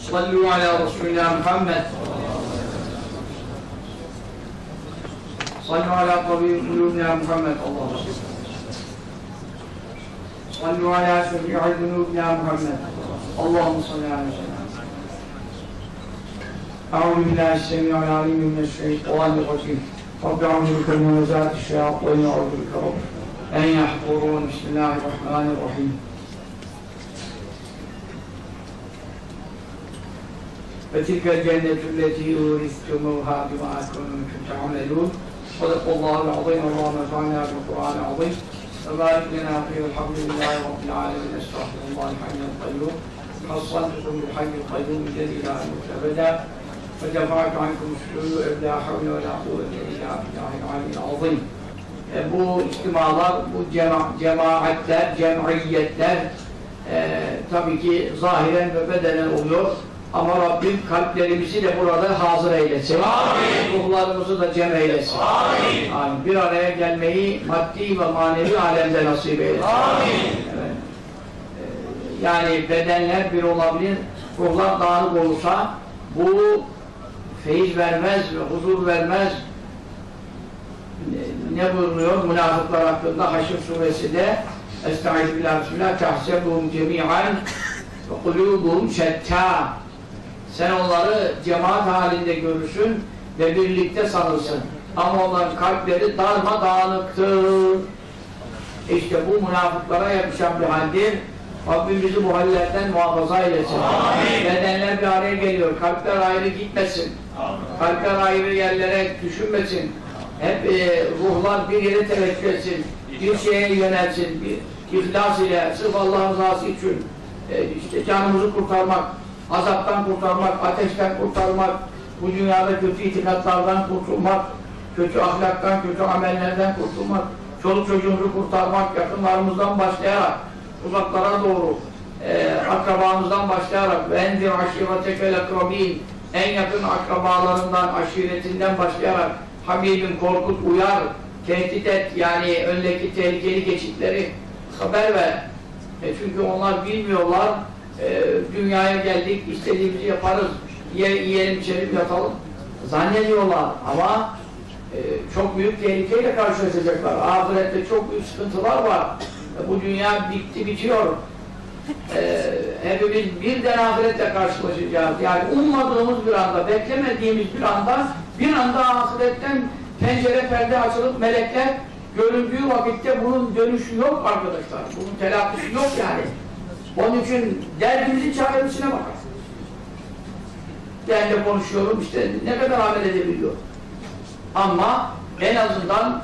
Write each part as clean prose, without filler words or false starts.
صلوا على رسولنا محمد صلوا على طبيب قلوبنا محمد اللهم صلوا على شفيع ذنوبنا محمد اللهم صل على سيدنا أعوذ بالله السميع العليم من الشيطان الرجيم رب أعوذ بك من همزات الشياطين وأعوذ بك رب أن يحضرون بسم الله الرحمن الرحيم وتلك الجنة التي أورثتموها بما كنتم تعملون صدق الله العظيم اللهم انفعنا بالقرآن العظيم وبارك لنا فيه الحمد لله رب العالمين استغفر الله الحي القيوم حصنتكم بالحي القيوم الذي لا يموت أبدا ودفعت عنكم السوء لا حول ولا قوة إلا بالله العلي العظيم. Bu ihtimalar, bu cemaatler, cemiyetler tabii ki zahiren ve bedenen oluyor. Ama Rabbim kalplerimizi de burada hazır eylesin. Amin. Ruhlarımızı da cem eylesin. Amin. Amin. Bir araya gelmeyi maddi ve manevi alemde nasip eylesin. Amin. Evet. Yani bedenler bir olabilir, ruhlar dağınık olursa bu feyiz vermez ve huzur vermez. Ne buyuruyor münafıklar hakkında Haşr suresi de Estağfirullah bismillah tahsebuhum cemi'an ve kulubuhum şetta. Sen onları cemaat halinde görürsün ve birlikte sanırsın. Ama onların kalpleri darmadağınıktır. İşte bu münafıklara yapışan bir haldir. Rabbim bizi bu hallerden muhafaza eylesin. Amin. Bedenler bir araya geliyor. Kalpler ayrı gitmesin. Amin. Kalpler ayrı yerlere düşünmesin. Hep ruhlar bir yere teveccüh etsin. Bir şeye yönelsin. Bir ihlas ile sırf Allah'ın rızası için işte canımızı kurtarmak, azaptan kurtarmak, ateşten kurtarmak, bu dünyada kötü itikatlardan kurtulmak, kötü ahlaktan, kötü amellerden kurtulmak, çoluk çocuğumuzu kurtarmak, yakınlarımızdan başlayarak, uzaklara doğru, akrabamızdan başlayarak ve endir aşiretekel akrabin, en yakın akrabalarından, aşiretinden başlayarak Habibim korkut, uyar, tehdit et, yani öndeki tehlikeli geçitleri haber ver. Çünkü onlar bilmiyorlar, dünyaya geldik, istediğimizi yaparız, yiyelim, içelim, yatalım zannediyorlar ama çok büyük tehlikeyle karşılaşacaklar. Ahirette çok büyük sıkıntılar var. Bu dünya bitti, bitiyor. Hepimiz birden ahiretle karşılaşacağız. Yani ummadığımız bir anda, beklemediğimiz bir anda ahiretten pencere perde açılıp melekler göründüğü vakitte bunun dönüşü yok arkadaşlar. Bunun telafisi yok yani. Onun için derdimizin çaresine bakar. Ben de konuşuyorum işte ne kadar amel edebiliyor. Ama en azından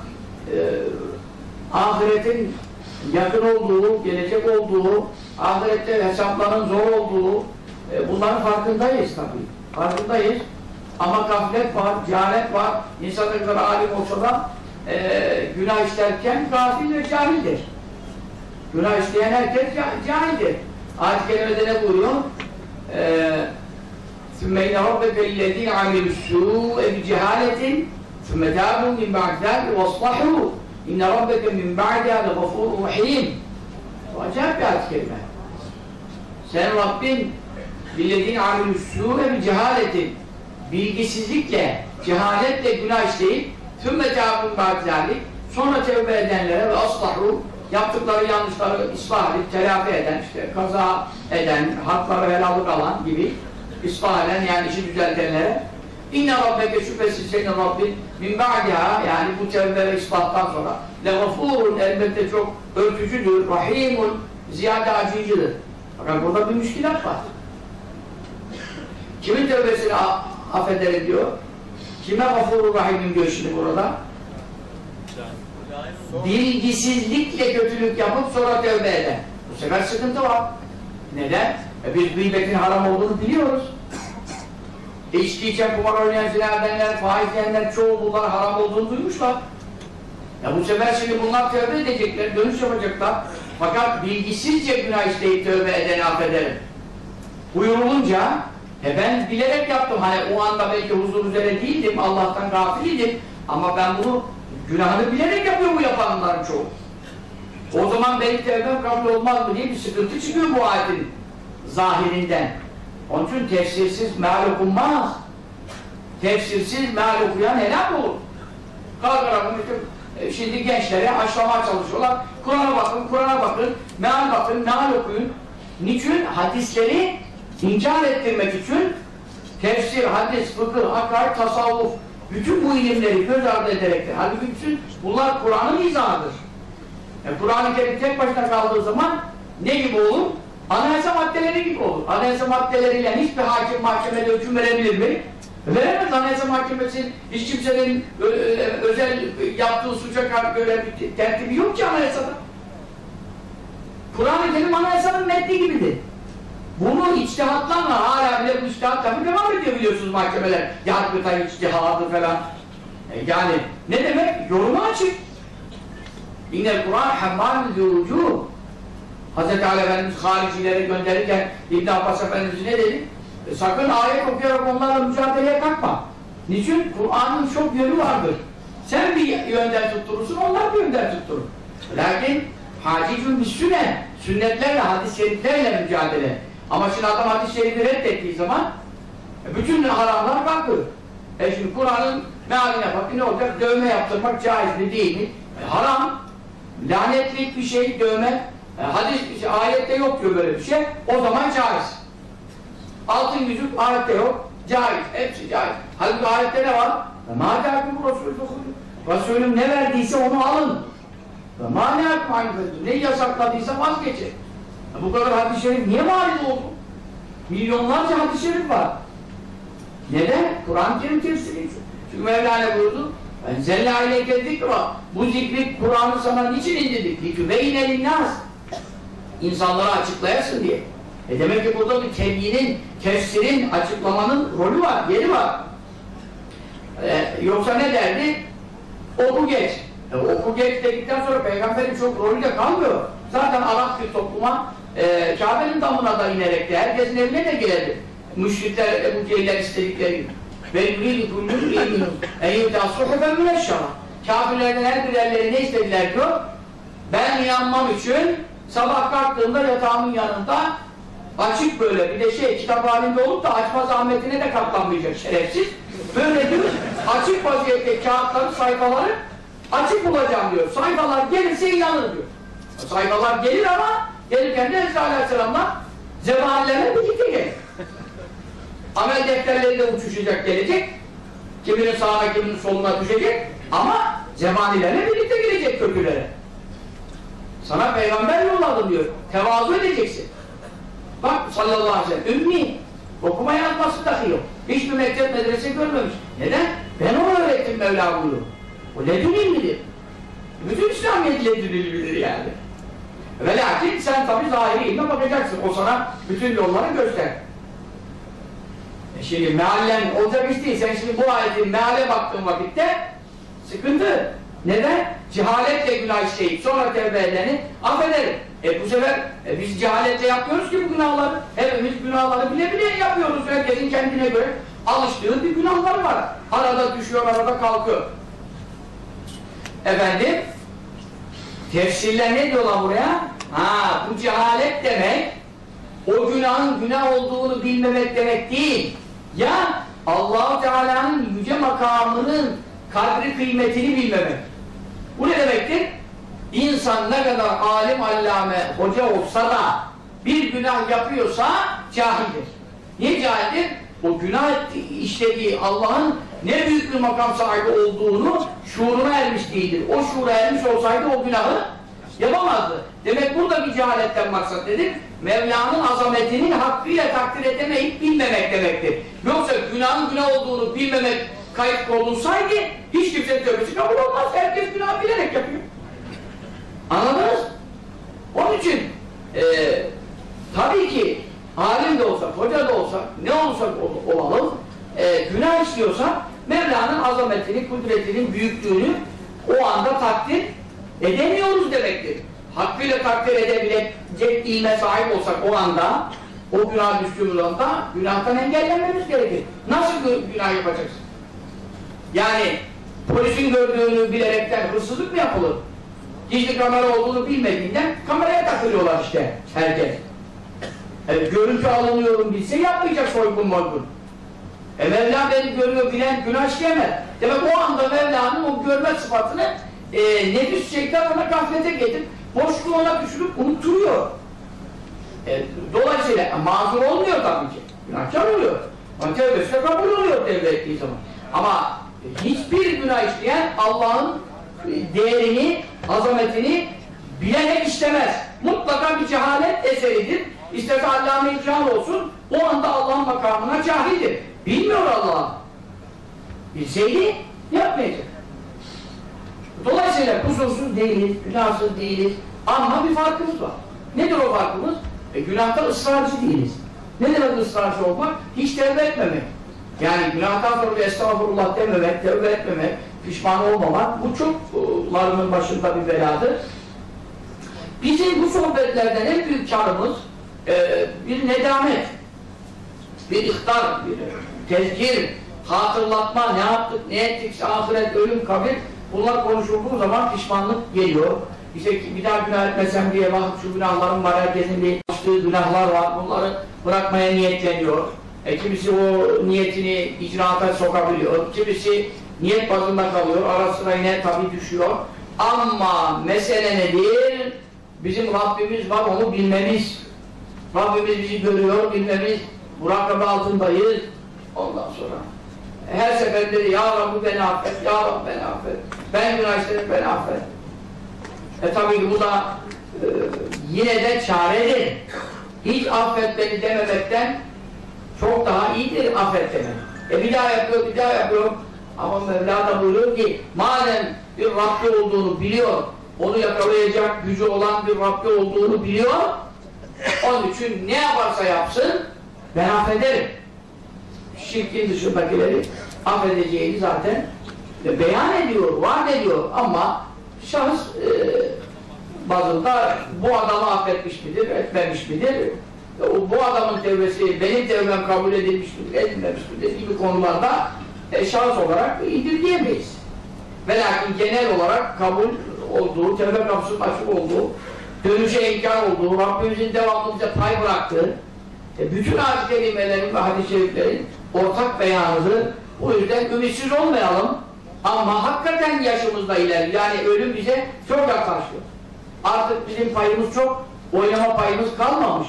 ahiretin yakın olduğu, gelecek olduğu, ahirette hesapların zor olduğu bunların farkındayız tabii. Farkındayız. Ama gaflet var, cehalet var. İnsan ne kadar alim olsa da günah işlerken gafil ve cahildir. Günah işleyen herkes cahildir. Ayet-i kerimede ne buyuruyor? ثُمَّ اِنَّ رَبَّكَ الَّذ۪ينَ عَمِلُوا السُّوءَ بِجَهَالَةٍ ثُمَّ تَابُوا مِنْ بَعْدِ ذَلِكَ وَاصْلَحُوا اِنَّ رَبَّكَ مِنْ بَعْدِهَا لَغَفُورٌ رَحِيمٌ. Bu acayip bir ayet-i kerime. Sen Rabbin بِالَّذ۪ينَ عَمِلُوا السُّوءَ بِجَهَالَةٍ bilgisizlikle, cehaletle günah işleyip ثُمَّ تَابُوا مِنْ بَعْدِ ذَلِكَ sonra tevbe edenlere ve aslahu yaptıkları yanlışları ıslah edip telafi eden, işte kaza eden, hakları helallık alan gibi ıslah eden, yani işi düzeltenlere inne rabbeke şüphesiz senin Rabbin min ba'diha, yani bu tevbe ve ıslahtan sonra legafurun, elbette çok örtücüdür, rahimun, ziyade acıyıcıdır. Fakat burada bir müşkilat var. Kimin tevbesini affeder diyor? Kime gafurur rahimim diyor şimdi burada? Bilgisizlikle kötülük yapıp sonra tövbe eden. Bu sefer sıkıntı var. Neden? Biz gıybetin haram olduğunu biliyoruz. İçki içen, kumar oynayan, zina edenler, faiz yiyenler çoğu bunlar haram olduğunu duymuşlar. Ya bu sefer şimdi bunlar tövbe edecekler, dönüş yapacaklar. Fakat bilgisizce günah işleyip tövbe edeni affederim buyurulunca ben bilerek yaptım. Hani o anda belki huzur üzere değildim, Allah'tan gafildim. Ama ben bunu günahını bilerek yapıyor bu yapanların çoğu. O zaman benim tevbem kabul olmaz mı diye bir sıkıntı çıkıyor bu ayetin zahirinden. Onun için tefsirsiz meal okunmaz. Tefsirsiz meal okuyan helak olur. Kalkarak şimdi gençlere aşılamaya çalışıyorlar. Kur'an'a bakın, Kur'an'a bakın, meal bakın, meal okuyun. Niçin? Hadisleri inkar ettirmek için tefsir, hadis, fıkıh, akaid, tasavvuf, bütün bu ilimleri göz ardı ederektir. Halbuki bütün bunlar Kur'an'ın izahıdır. Kur'an-ı Kerim tek başına kaldığı zaman ne gibi olur? Anayasa maddeleri gibi olur. Anayasa maddeleriyle hiçbir hakim mahkemede hüküm verebilir mi? Veremez. Anayasa mahkemesi hiç kimsenin özel yaptığı suça karşı böyle bir tertibi yok ki anayasada. Kur'an-ı Kerim anayasanın metni gibidir. Bunu içtihatlarla hala bile bu içtihat tabi devam ediyor biliyorsunuz mahkemeler. Yargıtay içtihadı falan. Yani ne demek? Yoruma açık. İnnel Kur'an hemmâl yolcu. Hz. Ali Efendimiz haricilere gönderirken İbn Abbas Efendimiz ne dedi? Sakın ayet okuyarak onlarla mücadeleye kalkma. Niçin? Kur'an'ın çok yönü vardır. Sen bir yönden tutturursun, onlar bir yönden tutturur. Lakin hacicun bir sünnetlerle, hadis-i şeriflerle mücadele. Ama şimdi adam hadis-i şerifi reddettiği zaman bütün haramlar kalkıyor. Şimdi Kur'an'ın mealine bakın ne olacak? Dövme yaptırmak caiz mi değil mi? Haram. Lanetlik bir şey dövme. Hadis, ayette yok diyor böyle bir şey. O zaman caiz. Altın yüzük ayette yok. Caiz. Hepsi caiz. Halbuki ayette ne var? Mâdâkûm Resulüm ne verdiyse onu alın. Ne yasakladıysa vazgeçin. Bu kadar hadis-i şerif niye maruz oldu? Milyonlarca hadis-i şerif var. Neden? Kur'an-ı Kerim tefsiri için. Çünkü Mevlana buyurdu. Zella aleyke zikra. Bu zikri Kur'an'ı sana niçin indirdik? Likübeyne linnâs. İnsanlara açıklayasın diye. Demek ki burada bir tebyiinin, tefsirin, açıklamanın rolü var, yeri var. Yoksa ne derdi? Oku geç. Oku geç dedikten sonra Peygamberin çok rolü de kalmıyor. Zaten Arap bir topluma Kabe'nin damına da inerek de herkesin evine de gelirdi. Müşrikler, Ebu Cehiller istedikleri gibi. Ve yürüydü kullûn eminûn eyyûdâ suhufen müneşşara. Kafirlerden her birerleri ne istediler diyor? Ben yanmam için sabah kalktığımda yatağımın yanında açık böyle bir de kitap halinde olup da açma zahmetine de katlanmayacak şerefsiz. Böyle diyor, açık vaziyette kağıtları, sayfaları açık bulacağım diyor. Sayfalar gelirse inanır diyor. Sayfalar gelir ama gelirken de Esra Aleyhisselam'la zebanilerle birlikte gelir. Amel defterleri de uçuşacak gelecek. Kiminin sağına kiminin soluna düşecek ama zebanilerle birlikte gelecek kötülere. Sana peygamber yolladım diyor. Tevazu edeceksin. Bak sallallahu aleyhi ve sellem ümmi. Okuma yazması dahi yok. Hiçbir mektep medrese görmemiş. Neden? Ben onu öğrettim Mevla buyuruyor. O ledün ilmidir. Bütün İslamiyet ledün ilmidir yani. Ve lakin sen tabi zahiri ilme bakacaksın. O sana bütün yolları göster. Şimdi meallen olacak iş değil. Sen şimdi bu ayetin meale baktığın vakitte sıkıntı. Neden? Cehaletle günah işleyip sonra tevbe edeni affederim. Bu sefer biz cehaletle yapmıyoruz ki bu günahları. Hepimiz günahları bile bile yapıyoruz. Herkesin kendine göre alıştığı bir günahlar var. Arada düşüyor, arada kalkıyor. Efendim, tefsirler ne diyorlar buraya? Bu cehalet demek, o günahın günah olduğunu bilmemek demek değil. Ya Allah-u Teala'nın yüce makamının kadri kıymetini bilmemek. Bu ne demektir? İnsan ne kadar alim, allame, hoca olsa da bir günah yapıyorsa cahildir. Niye cahildir? O günah işlediği Allah'ın ne büyük bir makam sahibi olduğunu şuuruna ermiş değildir. O şuura ermiş olsaydı o günahı yapamazdı. Demek burada bir cehaletten maksat nedir? Mevla'nın azametinin hakkıyla takdir edemeyip bilmemek demektir. Yoksa günahın günah olduğunu bilmemek kayıt olunsaydı hiç kimse tövbesi kabul olmaz. Herkes günah bilerek yapıyor. Anladınız? Onun için tabii ki alim de olsak, hoca da olsak, ne olursak olalım, günah işliyorsa Mevla'nın azametini, kudretinin büyüklüğünü o anda takdir edemiyoruz demektir. Hakkıyla takdir edebilecek ilme sahip olsak o anda, o günah düştüğümüz anda günahtan engellenmemiz gerekir. Nasıl günah yapacaksın? Yani polisin gördüğünü bilerekten hırsızlık mı yapılır? Gizli kamera olduğunu bilmediğinden kameraya takılıyorlar işte herkes. Görüntü alınıyorum bilse yapmayacak soygun moygun. Mevla beni görüyor bilen günah işleyemez. Demek o anda Mevla'nın o görme sıfatını nefis şeytan ona gaflete getirip boşluğu ona düşürüp unutturuyor. Dolayısıyla mazur olmuyor tabii ki. Günahkar oluyor. Ama tevbesi kabul oluyor tevbe ettiği zaman. Ama hiçbir günah işleyen Allah'ın değerini, azametini bilerek işlemez. Mutlaka bir cehalet eseridir. İsterse allame-i cahil olsun, o anda Allah'ın makamına cahildir. Bilmiyor Allah'ı. Bilseydi yapmayacak. Dolayısıyla kusursuz değiliz, günahsız değiliz. Ama bir farkımız var. Nedir o farkımız? Günahta ısrarcı değiliz. Ne demek ısrarcı olmak? Hiç tevbe etmemek. Yani günahtan sonra bir estağfurullah dememek, tevbe etmemek, pişman olmamak, bu çoklarının başında bir beladır. Bizim bu sohbetlerden en büyük karımız bir nedamet, bir ihtar, bir tezkir, hatırlatma, ne yaptık, ne ettik, ahiret, ölüm, kabir, bunlar konuşulduğu zaman pişmanlık geliyor. İşte bir daha günah etmesem diye bak şu günahlarım var, herkesin bir yaptığı günahlar var, bunları bırakmaya niyetleniyor. Kimisi o niyetini icraata sokabiliyor, kimisi niyet bazında kalıyor, ara sıra yine tabii düşüyor. Ama mesele nedir? Bizim Rabbimiz var, onu bilmemiz. Rabbimiz bizi görüyor, bilmemiz. Murakabe altındayız. Ondan sonra her seferinde ya Rabbi beni affet, ya Rabbi beni affet. Ben günah işlerim, beni affet. Tabii ki bu da yine de çaredir. Hiç affet beni dememekten çok daha iyidir affet demek. Bir daha yapıyor, bir daha yapıyor. Ama Mevla da buyuruyor ki madem bir Rabbi olduğunu biliyor, onu yakalayacak gücü olan bir Rabbi olduğunu biliyor, onun için ne yaparsa yapsın ben affederim. Şirkin dışındakileri affedeceğini zaten beyan ediyor, vaat ediyor ama şahıs bazında bu adamı affetmiş midir, etmemiş midir? Bu adamın tevbesi, benim tevbem kabul edilmiş midir, edilmemiş midir gibi konularda şahıs olarak indirgeyemeyiz. Ve lakin genel olarak kabul olduğu, tevbe kapısının açık olduğu, dönüşe imkan olduğu, Rabbimizin devamlı bize pay bıraktığı, bütün ayet-i kerimelerin ve hadis-i şeriflerin ortak beyanıdır. O yüzden ümitsiz olmayalım ama hakikaten yaşımızda ilerliyor. Yani ölüm bize çok yaklaşıyor. Artık bizim payımız çok, oynama payımız kalmamış.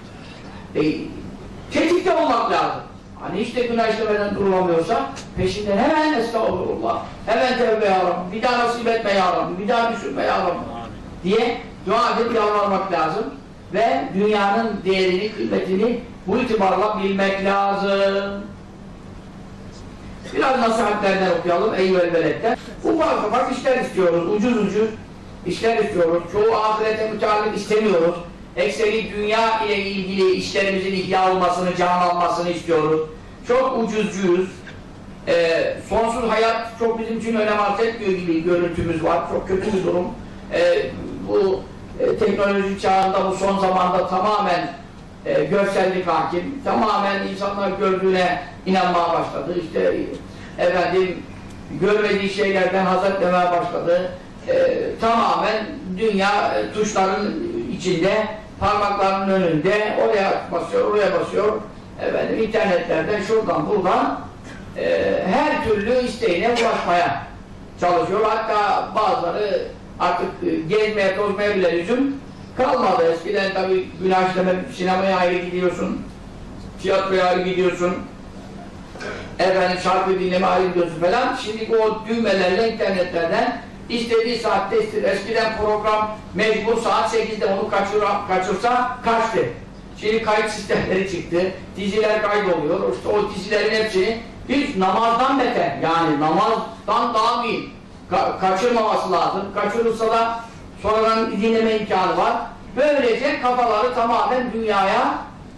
Tetikte olmak lazım. Hani hiç de günah işlemeden durulamıyorsa peşinden hemen estağfurullah, hemen tevbe ya Rabbi, bir daha nasip etme ya Rabbi, bir daha düşürme ya Rabbi diye dua edip yalvarmak lazım ve dünyanın değerini, kıymetini bu itibarla bilmek lazım. Biraz nasihatlerden okuyalım, eyyüel veledden. Ufak ufak işler istiyoruz, ucuz ucuz işler istiyoruz. Çoğu ahirete müteallik istemiyoruz. Ekseri dünya ile ilgili işlerimizin ihya olmasını, canlanmasını istiyoruz. Çok ucuzcuyuz. Sonsuz hayat çok bizim için önem arz etmiyor gibi görüntümüz var. Çok kötü bir durum. Bu teknoloji çağında, bu son zamanda tamamen görsellik hakim. Tamamen insanlar gördüğüne inanmaya başladı. İşte efendim görmediği şeylerden haz etmeye başladı. Tamamen dünya tuşların içinde, parmaklarının önünde, oraya basıyor, oraya basıyor. Efendim internetlerden, şuradan, buradan her türlü isteğine ulaşmaya çalışıyor. Hatta bazıları artık gezmeye, tozmaya bile lüzum kalmadı. Eskiden tabii günah işlemek, sinemaya ayrı gidiyorsun, tiyatroya ayrı gidiyorsun, efendim şarkı dinleme ayrı gidiyorsun falan. Şimdi o düğmelerle internetlerden İstediği saatte ister. Eskiden program mecbur saat 8'de onu kaçırsa kaçtı. Şimdi kayıt sistemleri çıktı. Diziler kaydoluyor. İşte o dizilerin hepsini hiç namazdan beter. Yani namazdan daha iyi. Kaçırmaması lazım. Kaçırırsa da sonradan dinleme imkanı var. Böylece kafaları tamamen dünyaya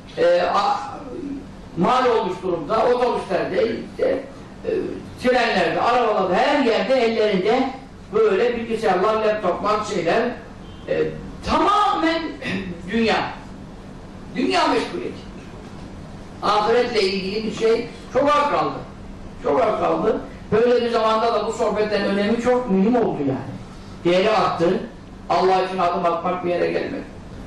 mal olmuş durumda. Otobüslerde, işte, trenlerde, arabalarda, her yerde ellerinde böyle bilgisayarlar, laptoplar, şeyler tamamen dünya meşguliyeti. Ahiretle ilgili bir şey çok az kaldı. Çok az kaldı. Böyle bir zamanda da bu sohbetten önemi çok mühim oldu yani. Değeri arttı. Allah için adım atmak bir yere gelmedi.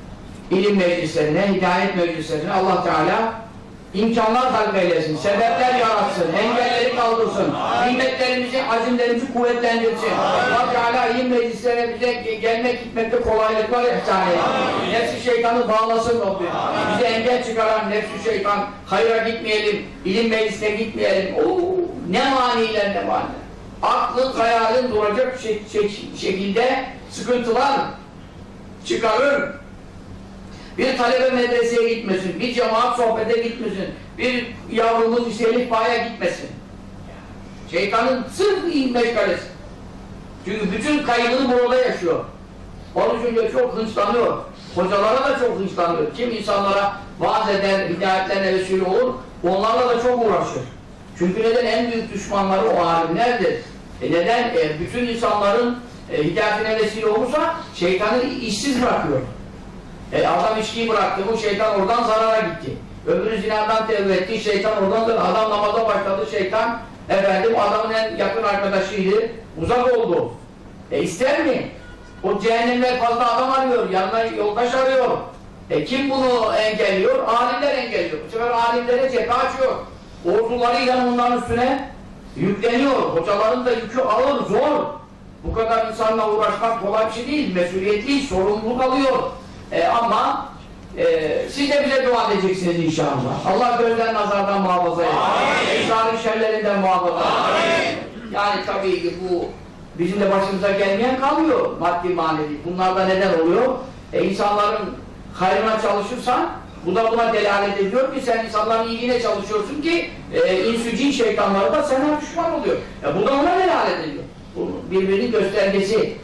ilim meclislerine, hidayet meclislerine Allah Teala imkanlar halk eylesin, sebepler yaratsın, engelleri kaldırsın, himmetlerimizi, azimlerimizi kuvvetlendirsin. Allah Teala ilim meclislerine bize gelmek, gitmekte kolaylıklar ihsan eylesin. Nefs-i şeytanı bağlasın Rabbim. Bize engel çıkaran nefs-i şeytan, hayra gitmeyelim, ilim meclisine gitmeyelim. Ne maniler, ne maniler. Aklın, hayalin duracak şekilde sıkıntılar çıkarır. Bir talebe medreseye gitmesin, bir cemaat sohbete gitmesin, bir yavrumuz İselifba'ya gitmesin. Şeytanın sırf meşgalesi. Çünkü bütün kaygını burada yaşıyor. Onun için de çok hınçlanıyor. Hocalara da çok hınçlanıyor. Kim insanlara vaaz eder, hidayetlerine vesile olur, onlarla da çok uğraşır. Çünkü neden? En büyük düşmanları o alimlerdir. Neden? Bütün insanların hidayetine vesile olursa şeytanı işsiz bırakıyor. Adam içkiyi bıraktı, bu şeytan oradan zarara gitti. Öbürü zinadan tevbe etti, şeytan oradan zarara. Adam namaza başladı, şeytan adamın en yakın arkadaşıydı, uzak oldu. İster mi? O cehennemler fazla adam arıyor, yanına yoldaş arıyor. Kim bunu engelliyor? Alimler engelliyor. Bu sefer alimlere cephe açıyor. Ordularıyla onların üstüne yükleniyor. Hocaların da yükü ağır, zor. Bu kadar insanla uğraşmak kolay bir şey değil, mesuliyetli, sorumluluk alıyor. Ama siz de bize dua edeceksiniz inşallah. Allah gözden nazardan muhafaza etsin. İnsanın şerlerinden muhafaza etsin. Yani tabii ki bu bizim de başımıza gelmeyen kalmıyor maddi manevi. Bunlar da neden oluyor? İnsanların hayrına çalışırsan bu da buna delalet ediyor ki sen insanların iyiliğine çalışıyorsun ki insü cin şeytanları da sana düşman oluyor. Bu da ona delalet ediyor. Bu birbirinin göstergesi.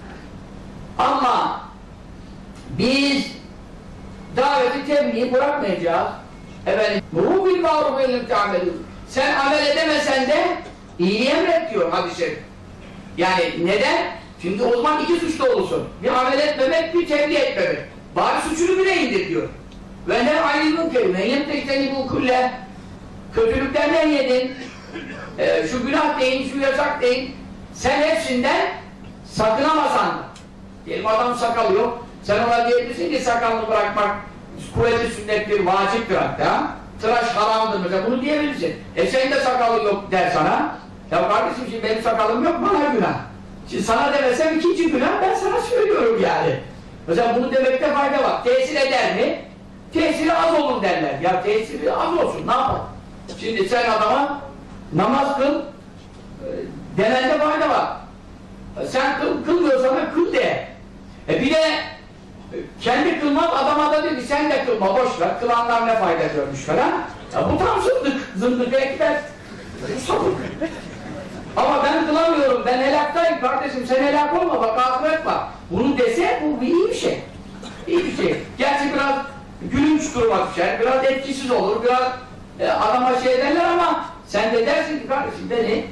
Ama biz daveti tebliği bırakmayacağız. Ruh bil ma'ruf ve emret'amelun. Sen amel edemesen de iyiliği emret diyor hadis-i şerif. Yani neden? Çünkü o zaman iki suçlu olursun. Bir amel etmemek, bir tebliğ etmemek. Bari suçunu bile indir diyor. Ve ne ayrılın kelime. Yemtekten bu kulle. Kötülüklerden yedin. Şu günah deyin, şu yasak deyin. Sen hepsinden sakınamasan. Diyelim adam sakal yok. Sen ona diyebilirsin ki sakalını bırakmak kuvvetli sünnettir, vaciptir hatta. Tıraş haramdır mesela, bunu diyebilirsin. Senin de sakalın yok der sana. Ya kardeşim şimdi benim sakalım yok, bana günah. Şimdi sana demesem ikinci günah, ben sana söylüyorum yani. Mesela bunu demekte fayda var. Tesir eder mi? Tesiri az olur derler. Ya tesiri az olsun, ne yapalım? Şimdi sen adama namaz kıl, demende fayda var. Sen kılmıyorsan da kıl de. Bir de kendi kılmaz adama da dedi sen de kılma boş ver, kılanlar ne fayda görmüş falan. Ya bu tam zındık ekber. Ama ben kılamıyorum, ben helaktayım kardeşim, sen helak olma bak ahiret var. Bunu dese bu iyi bir şey. İyi bir şey. Gerçi biraz gülünç duruma düşer, biraz etkisiz olur, biraz adama şey ederler ama sen de dersin ki kardeşim beni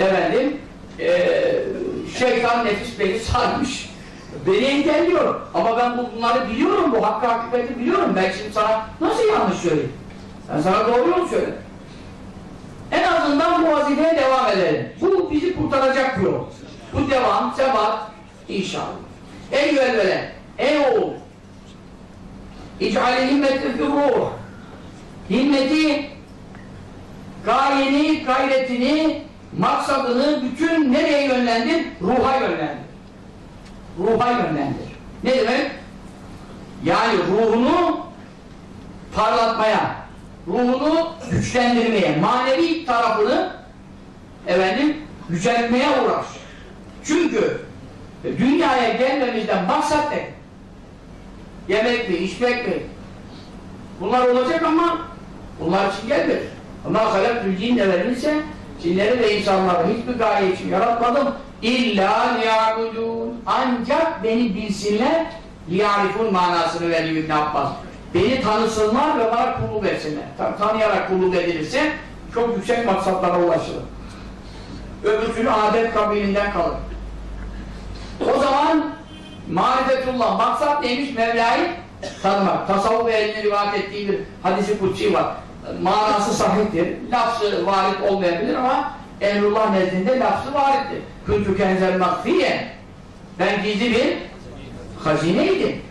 şeytan nefis beni sarmış. Beni engelliyor. Ama ben bunları biliyorum, bu hakkı hakikati biliyorum. Ben şimdi sana nasıl yanlış söyleyeyim? Ben sana doğru yolu söyledim. En azından bu vazifeye devam edelim. Bu bizi kurtaracak bir yol. Bu devam, sebat inşallah. Ey velvele, ey oğul İc'ali himmeti fürruh. Himmeti, gayeni, gayretini, maksadını bütün nereye yönlendir? Ruha yönlendir. Ruha yönlendir. Ne demek? Yani ruhunu parlatmaya, ruhunu güçlendirmeye, manevi tarafını yüceltmeye uğraş. Çünkü dünyaya gelmemizden maksat ne? Yemek mi, içmek mi? Bunlar olacak ama bunlar için gelmedi. Ama halak cinne verilse cinleri ve insanları hiçbir gaye için yaratmadım. İlla liya'budun. Ancak beni bilsinler, liya'rifun manasını veriyor İbn Abbas. Beni tanısınlar ve bana kulluk etsinler. Tanıyarak kulluk edilirse çok yüksek maksatlara ulaşılır. Öbürsünü adet kabilinden kalır. O zaman marifetullah, maksat neymiş? Mevla'yı tanımak. Tasavvuf ehlinin rivayet ettiği bir hadis-i kutsi var. Manası sahihtir. Lafzı varit olmayabilir ama Ehlullah nezdinde lafzı varittir. Küntü kenzel makfiye. Ben gizli bir hazineydim.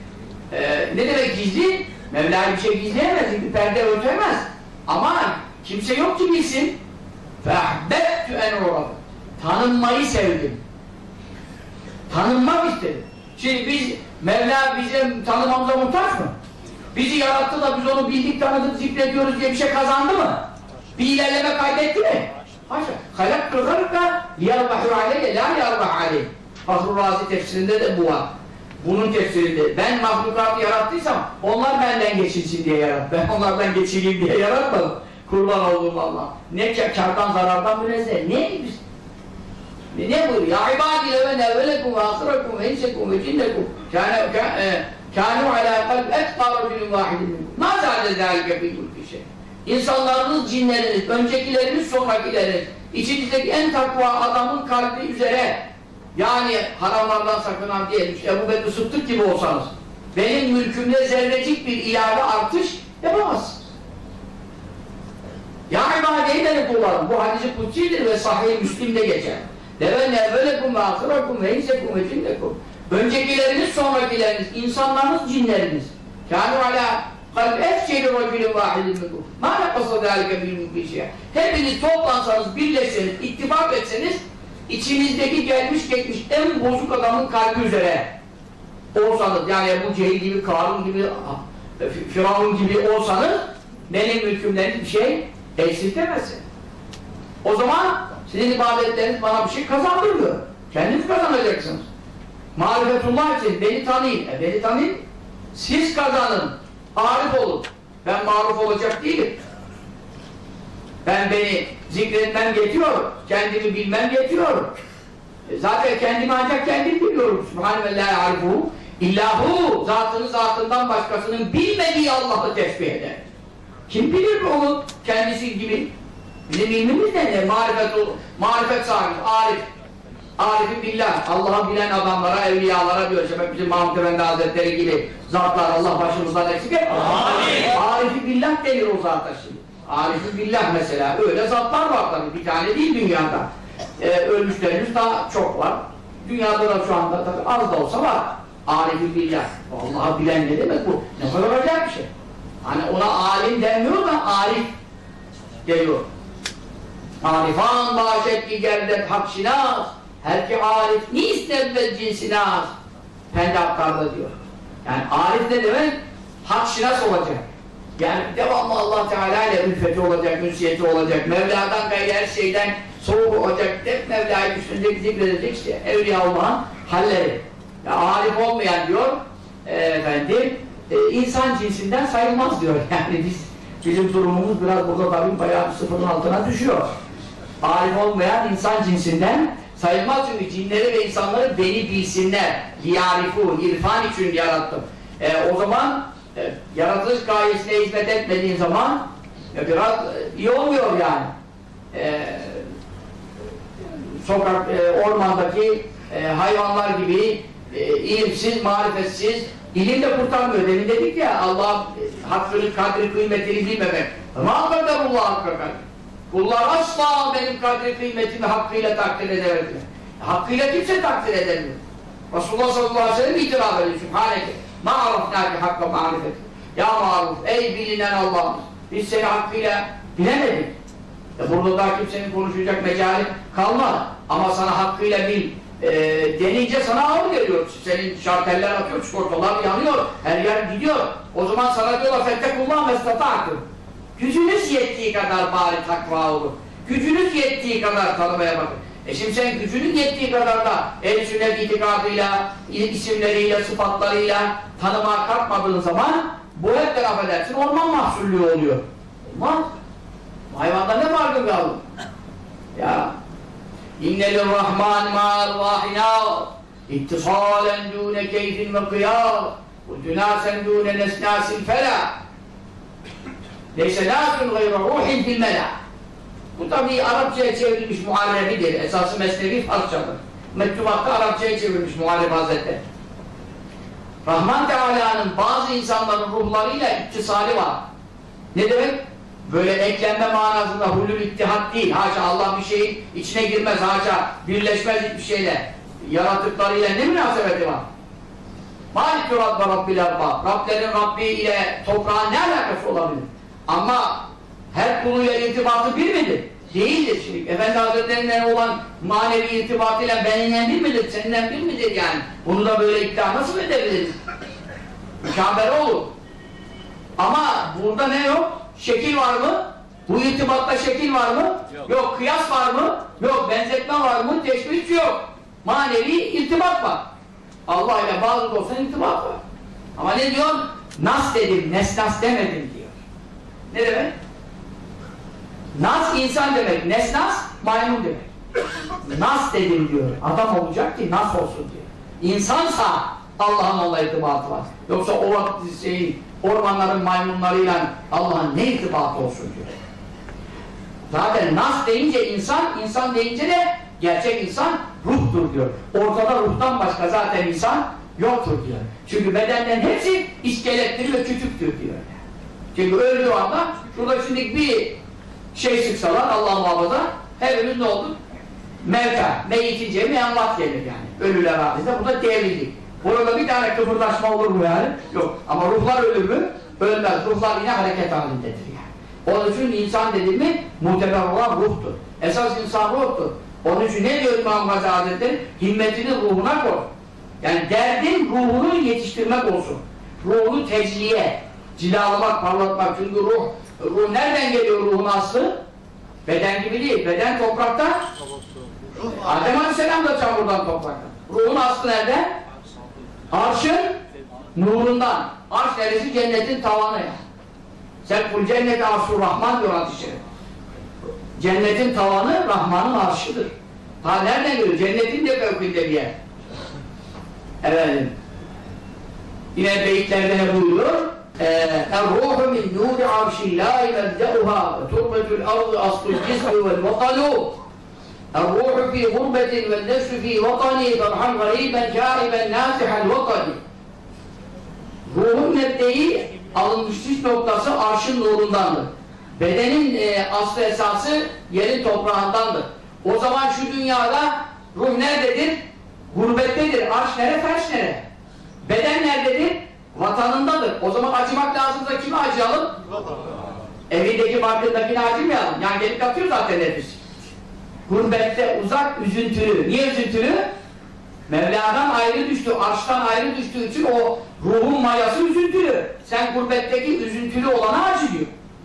Ne demek gizli? Mevla bir şey gizleyemez, bir perde örtemez. Ama kimse yok ki bilsin. فَاحْبَبْتُ اَنْ اُرَبَ Tanınmayı sevdim. Tanınmak istedim. Şimdi biz, Mevla bize tanımamıza muhtaç mı? Bizi yarattı da biz onu bildik, tanıdık, zikrediyoruz diye bir şey kazandı mı? Bir ilerleme kaydetti mi? Haşa. خَلَقْتُ خَلْقَ لِيَرْبَحُ عَلَيْهِ لَا يَرْبَحْ عَلَيْهِ Fahru Razi tefsirinde de bu var. Bunun tefsirinde. Ben mahlukatı yarattıysam onlar benden geçilsin diye yarattım. Ben onlardan geçileyim diye yaratmadım. Kurban olduğum Allah. Ne kardan zarardan münezzeh. Neymiş? Ne buyuruyor? Ya ibâdî ve nevvelekum ve ahırekum ve insekum ve cinnekum kânû alâ kalb etqâ racülün vâhidin minkum. Mâ zâde zâlike fî kulli şey. İnsanlarınız, cinleriniz, öncekileriniz, sonrakileriniz, içinizdeki en takva adamın kalbi üzere, yani haramlardan sakınan diyelim, işte Ebu Bekir Sıddık gibi olsanız, benim mülkümde zerrecik bir ilave artış yapamazsınız. Ya ibâdeyi beni kullanın. Bu hadis-i kutsidir ve sahih-i Müslim'de geçer. Levenne evvelekum ve ahırakum ve insekum ve cinnekum. Öncekileriniz, sonrakileriniz, insanlarınız, cinleriniz. Kânû alâ kalb efçeli racülün vâhidin minkum. Mâ nekasa dâlike bil mülkîşiyye. Hepiniz toplansanız, birleşseniz, ittifak etseniz, içinizdeki gelmiş geçmiş en bozuk adamın kalbi üzere olsanız, yani Ebu Cehil gibi, Karun gibi, Firavun gibi olsanız, benim mülkümden bir şey eksiltemezsin. O zaman sizin ibadetleriniz bana bir şey kazandırmıyor. Kendiniz kazanacaksınız. Marifetullah için beni tanıyın. Beni tanıyın. Siz kazanın. Arif olun. Ben maruf olacak değilim. Beni zikretmem yetiyor. Kendimi bilmem yetiyor. Zaten kendimi ancak kendim biliyorum. Sübhane ve la ya'rifuhu illahu. Zatını zatından başkasının bilmediği Allah'ı tesbih eder. Kim bilir onu kendisi gibi? Bizim ilmimiz ne? Marifet sahibi, arif. Arif-i billah. Allah'ı bilen adamlara, evliyalara diyor. İşte bizim Mahmud Efendi Hazretleri gibi zatlar Allah başımızdan eksik etmez. Arif-i billah denir o zata şimdi. Arif-i billah mesela. Öyle zatlar var tabii. Bir tane değil dünyada. Ölmüşlerimiz daha çok var. Dünyada da şu anda tabii az da olsa var. Arif-i billah. Allah'ı bilen ne demek bu? Ne kadar acayip bir şey. Hani ona alim denmiyor da arif diyor. Arifan başetki gerdet hak şinas. Her ki arif nis nevvel cinsinas. Pendi Aktar'da diyor. Yani arif ne demek? Hak şinas olacak. Yani devamlı Allah Teala ile ülfeti olacak, ünsiyeti olacak. Mevla'dan gayrı her şeyden soğuk olacak. Hep Mevla'yı düşünecek, zikredecek işte. Evliya olmanın halleri. Ya, arif olmayan diyor efendim insan cinsinden sayılmaz diyor. Yani bizim durumumuz biraz burada tabii bayağı sıfırın altına düşüyor. Arif olmayan insan cinsinden sayılmaz çünkü cinleri ve insanları beni bilsinler. Liyarifu, irfan için yarattım. O zaman yaratılış gayesine hizmet etmediğin zaman biraz iyi olmuyor yani. Sokak, ormandaki hayvanlar gibi ilimsiz, marifetsiz, ilim de kurtarmıyor. Demin dedik ya, Allah hakkını, kadri, kıymetini bilmemek. Mâ kaderullah hakkı kadri. Kullar asla benim kadri, kıymetimi hakkıyla takdir edemediler. Hakkıyla kimse takdir edemiyor. Resulullah sallallahu aleyhi ve sellem itiraf ediyor. Sübhaneke. Mâ arafnâki hakka marifeti. Ya maruf, ey bilinen Allah'ımız. Biz seni hakkıyla bilemedik. Burada daha kimsenin konuşacak mecali kalmadı. Ama sana hakkıyla bil denince sana ağır geliyor. Senin şarteller atıyor, çikolatalar yanıyor, her yer gidiyor. O zaman sana diyorlar fettekullah mestata'atun. Gücünüz yettiği kadar bari takva olur. Gücünüz yettiği kadar tanımaya bakın. Şimdi sen gücünün yettiği kadar da el sünnet itikadıyla, isimleriyle, sıfatlarıyla tanımaya kalkmadığın zaman bu hep de affedersin orman mahsullüğü oluyor. Olmaz. Hayvanda ne farkı kaldı? Ya İnnelil rahman ma'al vahina ittisalen dûne keyfin ve kıyâr ve tünâsen dûne nesnâsil felâ leyse nâsün gayre ruhin fil melâ. Bu tabi Arapçaya çevrilmiş muhallebidir. Esası mesnevi Farsçadır. Mektubatta Arapçaya çevrilmiş muhalleb hazretleri. Rahman Teala'nın bazı insanların ruhlarıyla ittisali var. Ne demek? Böyle eklenme manasında hulul ittihat değil. Haşa Allah bir şeyin içine girmez. Haşa birleşmez hiçbir şeyle. Yaratıklarıyla ne münasebeti var? Mâlikü Rabbe Rabbil Erbâb. Rablerin Rabbi ile toprağın ne alakası olabilir? Ama her kuluyla irtibatı bir midir? Değildir şimdi. Efendi Hazretleri'nden olan manevi irtibatıyla benimle bir midir? Seninle bir midir yani? Bunu da böyle iddia nasıl edebiliriz? Mükemmel olur. Ama burada ne yok? Şekil var mı? Bu irtibatta şekil var mı? Yok. Kıyas var mı? Yok. Benzetme var mı? Teşbih yok. Manevi irtibat var. Allah ile bazı olsa irtibat var. Ama ne diyor? Nas dedim, nesnas demedim diyor. Ne demek? Nas insan demek, nesnas maymun demek. Nas dedim diyor. Adam olacak ki nas olsun diyor. İnsansa Allah'ın onunla irtibatı var. Yoksa ormanların maymunlarıyla Allah'ın ne irtibatı olsun diyor. Zaten nas deyince insan, insan deyince de gerçek insan ruhtur diyor. Ortada ruhtan başka zaten insan yoktur diyor. Çünkü bedenlerin hepsi iskelettir ve kütüktür diyor. Çünkü öldüğü anda şurada şimdi bir şey sıksalar Allah muhafaza hepimiz ne olduk? Mevta, meyitin cemi envat gelir yani. Ölüler halinde bu da devrilik. Burada bir tane kıpırdaşma olur mu yani? Yok. Ama ruhlar ölür mü? Ölmez. Ruhlar yine hareket halindedir yani. Onun için insan dediğimi muteber olan ruhtur. Esas insan ruhtur. Onun için ne diyor İmam Gazali Hazretleri? Himmetini ruhuna koy. Yani derdin ruhunu yetiştirmek olsun. Ruhunu tecliye, cilalamak, parlatmak. Çünkü ruh nereden geliyor ruhun aslı? Beden gibi değil. Beden toprakta. Adem Aleyhisselam da çamurdan toprakta. Ruhun aslı nerede? Arşın nurundan. Arş neresi? Cennetin tavanı ya. Sen kul cenneti arşur Rahman diyor hadis-i şerif. Cennetin tavanı Rahman'ın arşıdır. Ha nereden geliyor? Cennetin de fevkinde bir yer. Efendim. Yine beyitlerde ne buyuruyor? اَرْرُوحُ مِنْ نُورِ عَرْشِ اللّٰهِ مَبْدَعُهَا وَتُرْبَةُ الْأَرْضِ أَصْلُ الْجِسْمِ وَالْوَطَنُ الرُّوحُ فِي غُرْبَةٍ وَالنَّفْسُ فِي وَطَنِ فَرْحًا غَرِيبًا كَائِبًا نَاسِحَ الْوَطَنِ Ruhun nebdeyi alınmışlık noktası arşın nurundandır. Bedenin aslı esası yerin toprağındandır. O zaman şu dünyada ruh nerededir? Gurbettedir. Arş nere? Ferş nere? Beden nerededir? Vatanındadır. O zaman acımak lazımsa kime acıyalım? Evindeki barkındakine acımayalım. Yani gelip yatıyor zaten nefis. Gurbette uzak, üzüntülü. Niye üzüntülü? Mevla'dan ayrı düştü, arştan ayrı düştüğü için o ruhun mayası üzüntülü. Sen gurbetteki üzüntülü olana acıyor.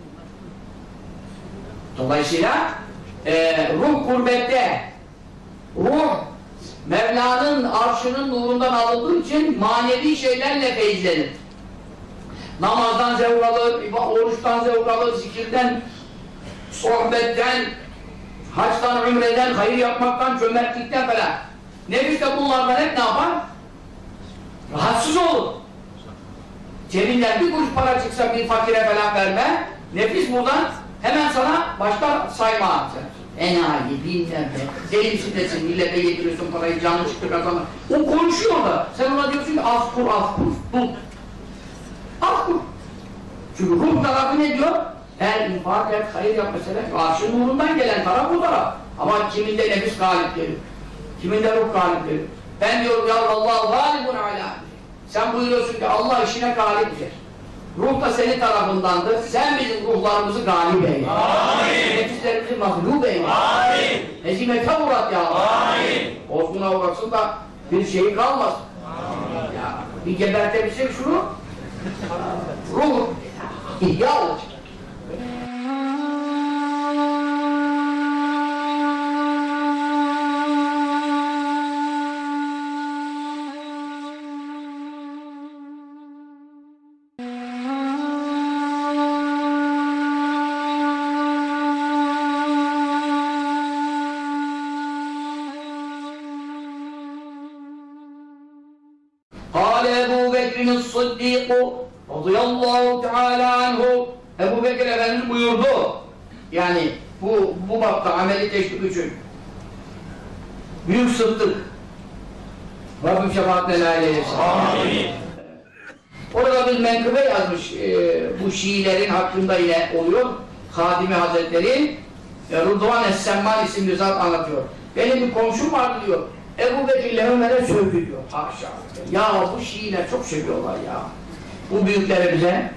Dolayısıyla ruh gurbette. Ruh Mevla'nın arşının nurundan alındığı için manevi şeylerle feyizlenir. Namazdan zevk alır, oruçtan zevk alır, zikirden, sohbetten, haçtan, ümreden, hayır yapmaktan, cömertlikten falan. Nefis de bunlardan hep ne yapar? Rahatsız olur. Cebinden bir kuruş para çıksa bir fakire falan verme, nefis buradan hemen sana başlar sayma. Enayi, bilmem ne, deli misin desin, millete getiriyorsun parayı, canlı çıktı kazanma. O konuşuyor da, sen ona diyorsun ki az kur, bul. Az kur. Çünkü ruh tarafı ne diyor? Eğer infak et, hayır yap mesela, arşın nurundan gelen taraf bu taraf. Ama kiminde nefis galip gelir, kiminde ruh galip gelir. Ben diyorum ya Allah galibun ala. Sen buyuruyorsun ki Allah işine galiptir. Ruh da senin tarafındandır. Sen bizim ruhlarımızı galip eyle. Amin. Nefislerimizi mağlup eyle. Amin. Hezimete uğrat ya Allah. Amin. Bozguna uğratsın da bir şeyi kalmasın. Amin. Ya, bir gebertebilsek şunu. Ruh ihya olacak. Sıddık radıyallahu teala anhu Ebu Bekir Efendimiz buyurdu. Yani bu bapta ameli teşvik için büyük sıddık Rabbim şefaatine nail eylesin. Amin. Orada bir menkıbe yazmış bu Şiilerin hakkında yine oluyor. Hadimi Hazretleri Rıdvan Es-Semman isimli zat anlatıyor. Benim bir komşum vardı diyor. Ebu Bekir'le Ömer'e sövdü diyor. Haşa. Ya bu Şiiler çok seviyorlar ya. Bu büyüklerimize.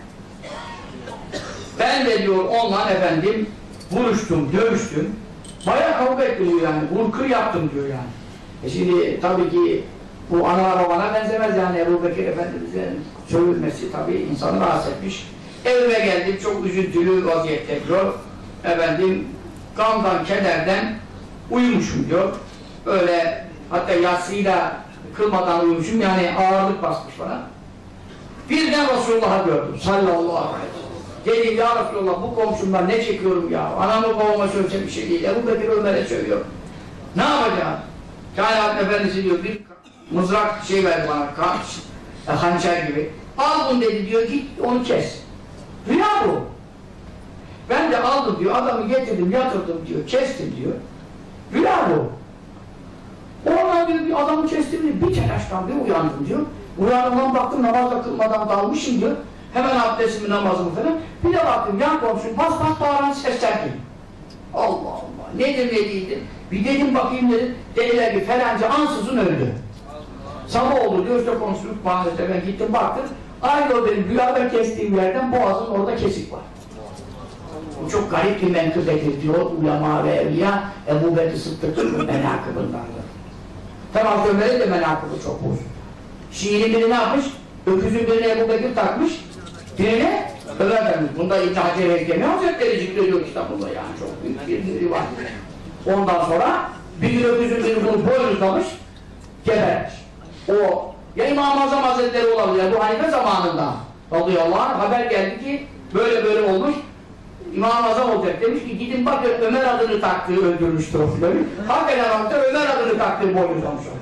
Ben de diyor onunla efendim vuruştum, dövüştüm. Bayağı kavga ettim diyor yani. Vurkır yaptım diyor yani. Şimdi tabii ki bu ana babana benzemez yani Ebu Bekir Efendimiz'in sövülmesi tabii insanı rahatsız etmiş. Evime geldim çok üzüntülü vaziyette diyor. Efendim gamdan, kederden uyumuşum diyor. Öyle hatta yatsıyla kılmadan uyumuşum yani ağırlık basmış bana. Birden Resulullah'ı gördüm sallallahu aleyhi ve sellem. Dedim ya Resulullah bu komşumdan ne çekiyorum ya? Anamı babama söylesem bir şey değil. Ebu Bekir Ömer'e söylüyor. Ne yapacağım? Kainat Efendisi diyor bir mızrak şey verdi bana, hançer gibi. Al bunu dedi diyor, git onu kes. Rüya bu. Ben de aldım diyor, adamı getirdim, yatırdım diyor, kestim diyor. Rüya bu. Oradan diyor bir adamı kestim diyor, bir telaştan bir uyandım diyor. Uyanımdan baktım namazda kılmadan dalmışım diyor. Hemen abdestimi, namazımı falan. Bir de baktım yan komşum bas bağıran sesler geliyor. Allah Allah, nedir ne değildir? Bir dedim bakayım dedim, dediler ki falanca ansızın öldü. Sabah oldu diyor, işte komşuluk mahallesine ben gittim baktım. Aynı o benim rüyada kestiğim yerden boğazın orada kesik var. Bu çok garip bir menkıbedir diyor ulema ve evliya Ebu Bekir Sıddık'ın menakıbındandır. Tamam Ömer'in de menakıbı çok bozuk. Şiirin biri ne yapmış? Öküzün birine Ebu Bekir takmış, birine Ömer takmış. Bunda İbn-i Hacer Heykemi Hazretleri zikrediyor kitabında yani çok büyük bir rivayet. Ondan sonra bir gün öküzün biri bunu boynuzlamış, gebermiş. O ya İmam-ı Azam Hazretleri olabilir, bu Hanife zamanında radıyallahu anh haber geldi ki böyle böyle olmuş, İmam-ı Azam olacak demiş ki gidin bakın Ömer adını taktığı öldürmüştür o filanı. Hakikaten baktı Ömer adını taktığı boynuzlamış o.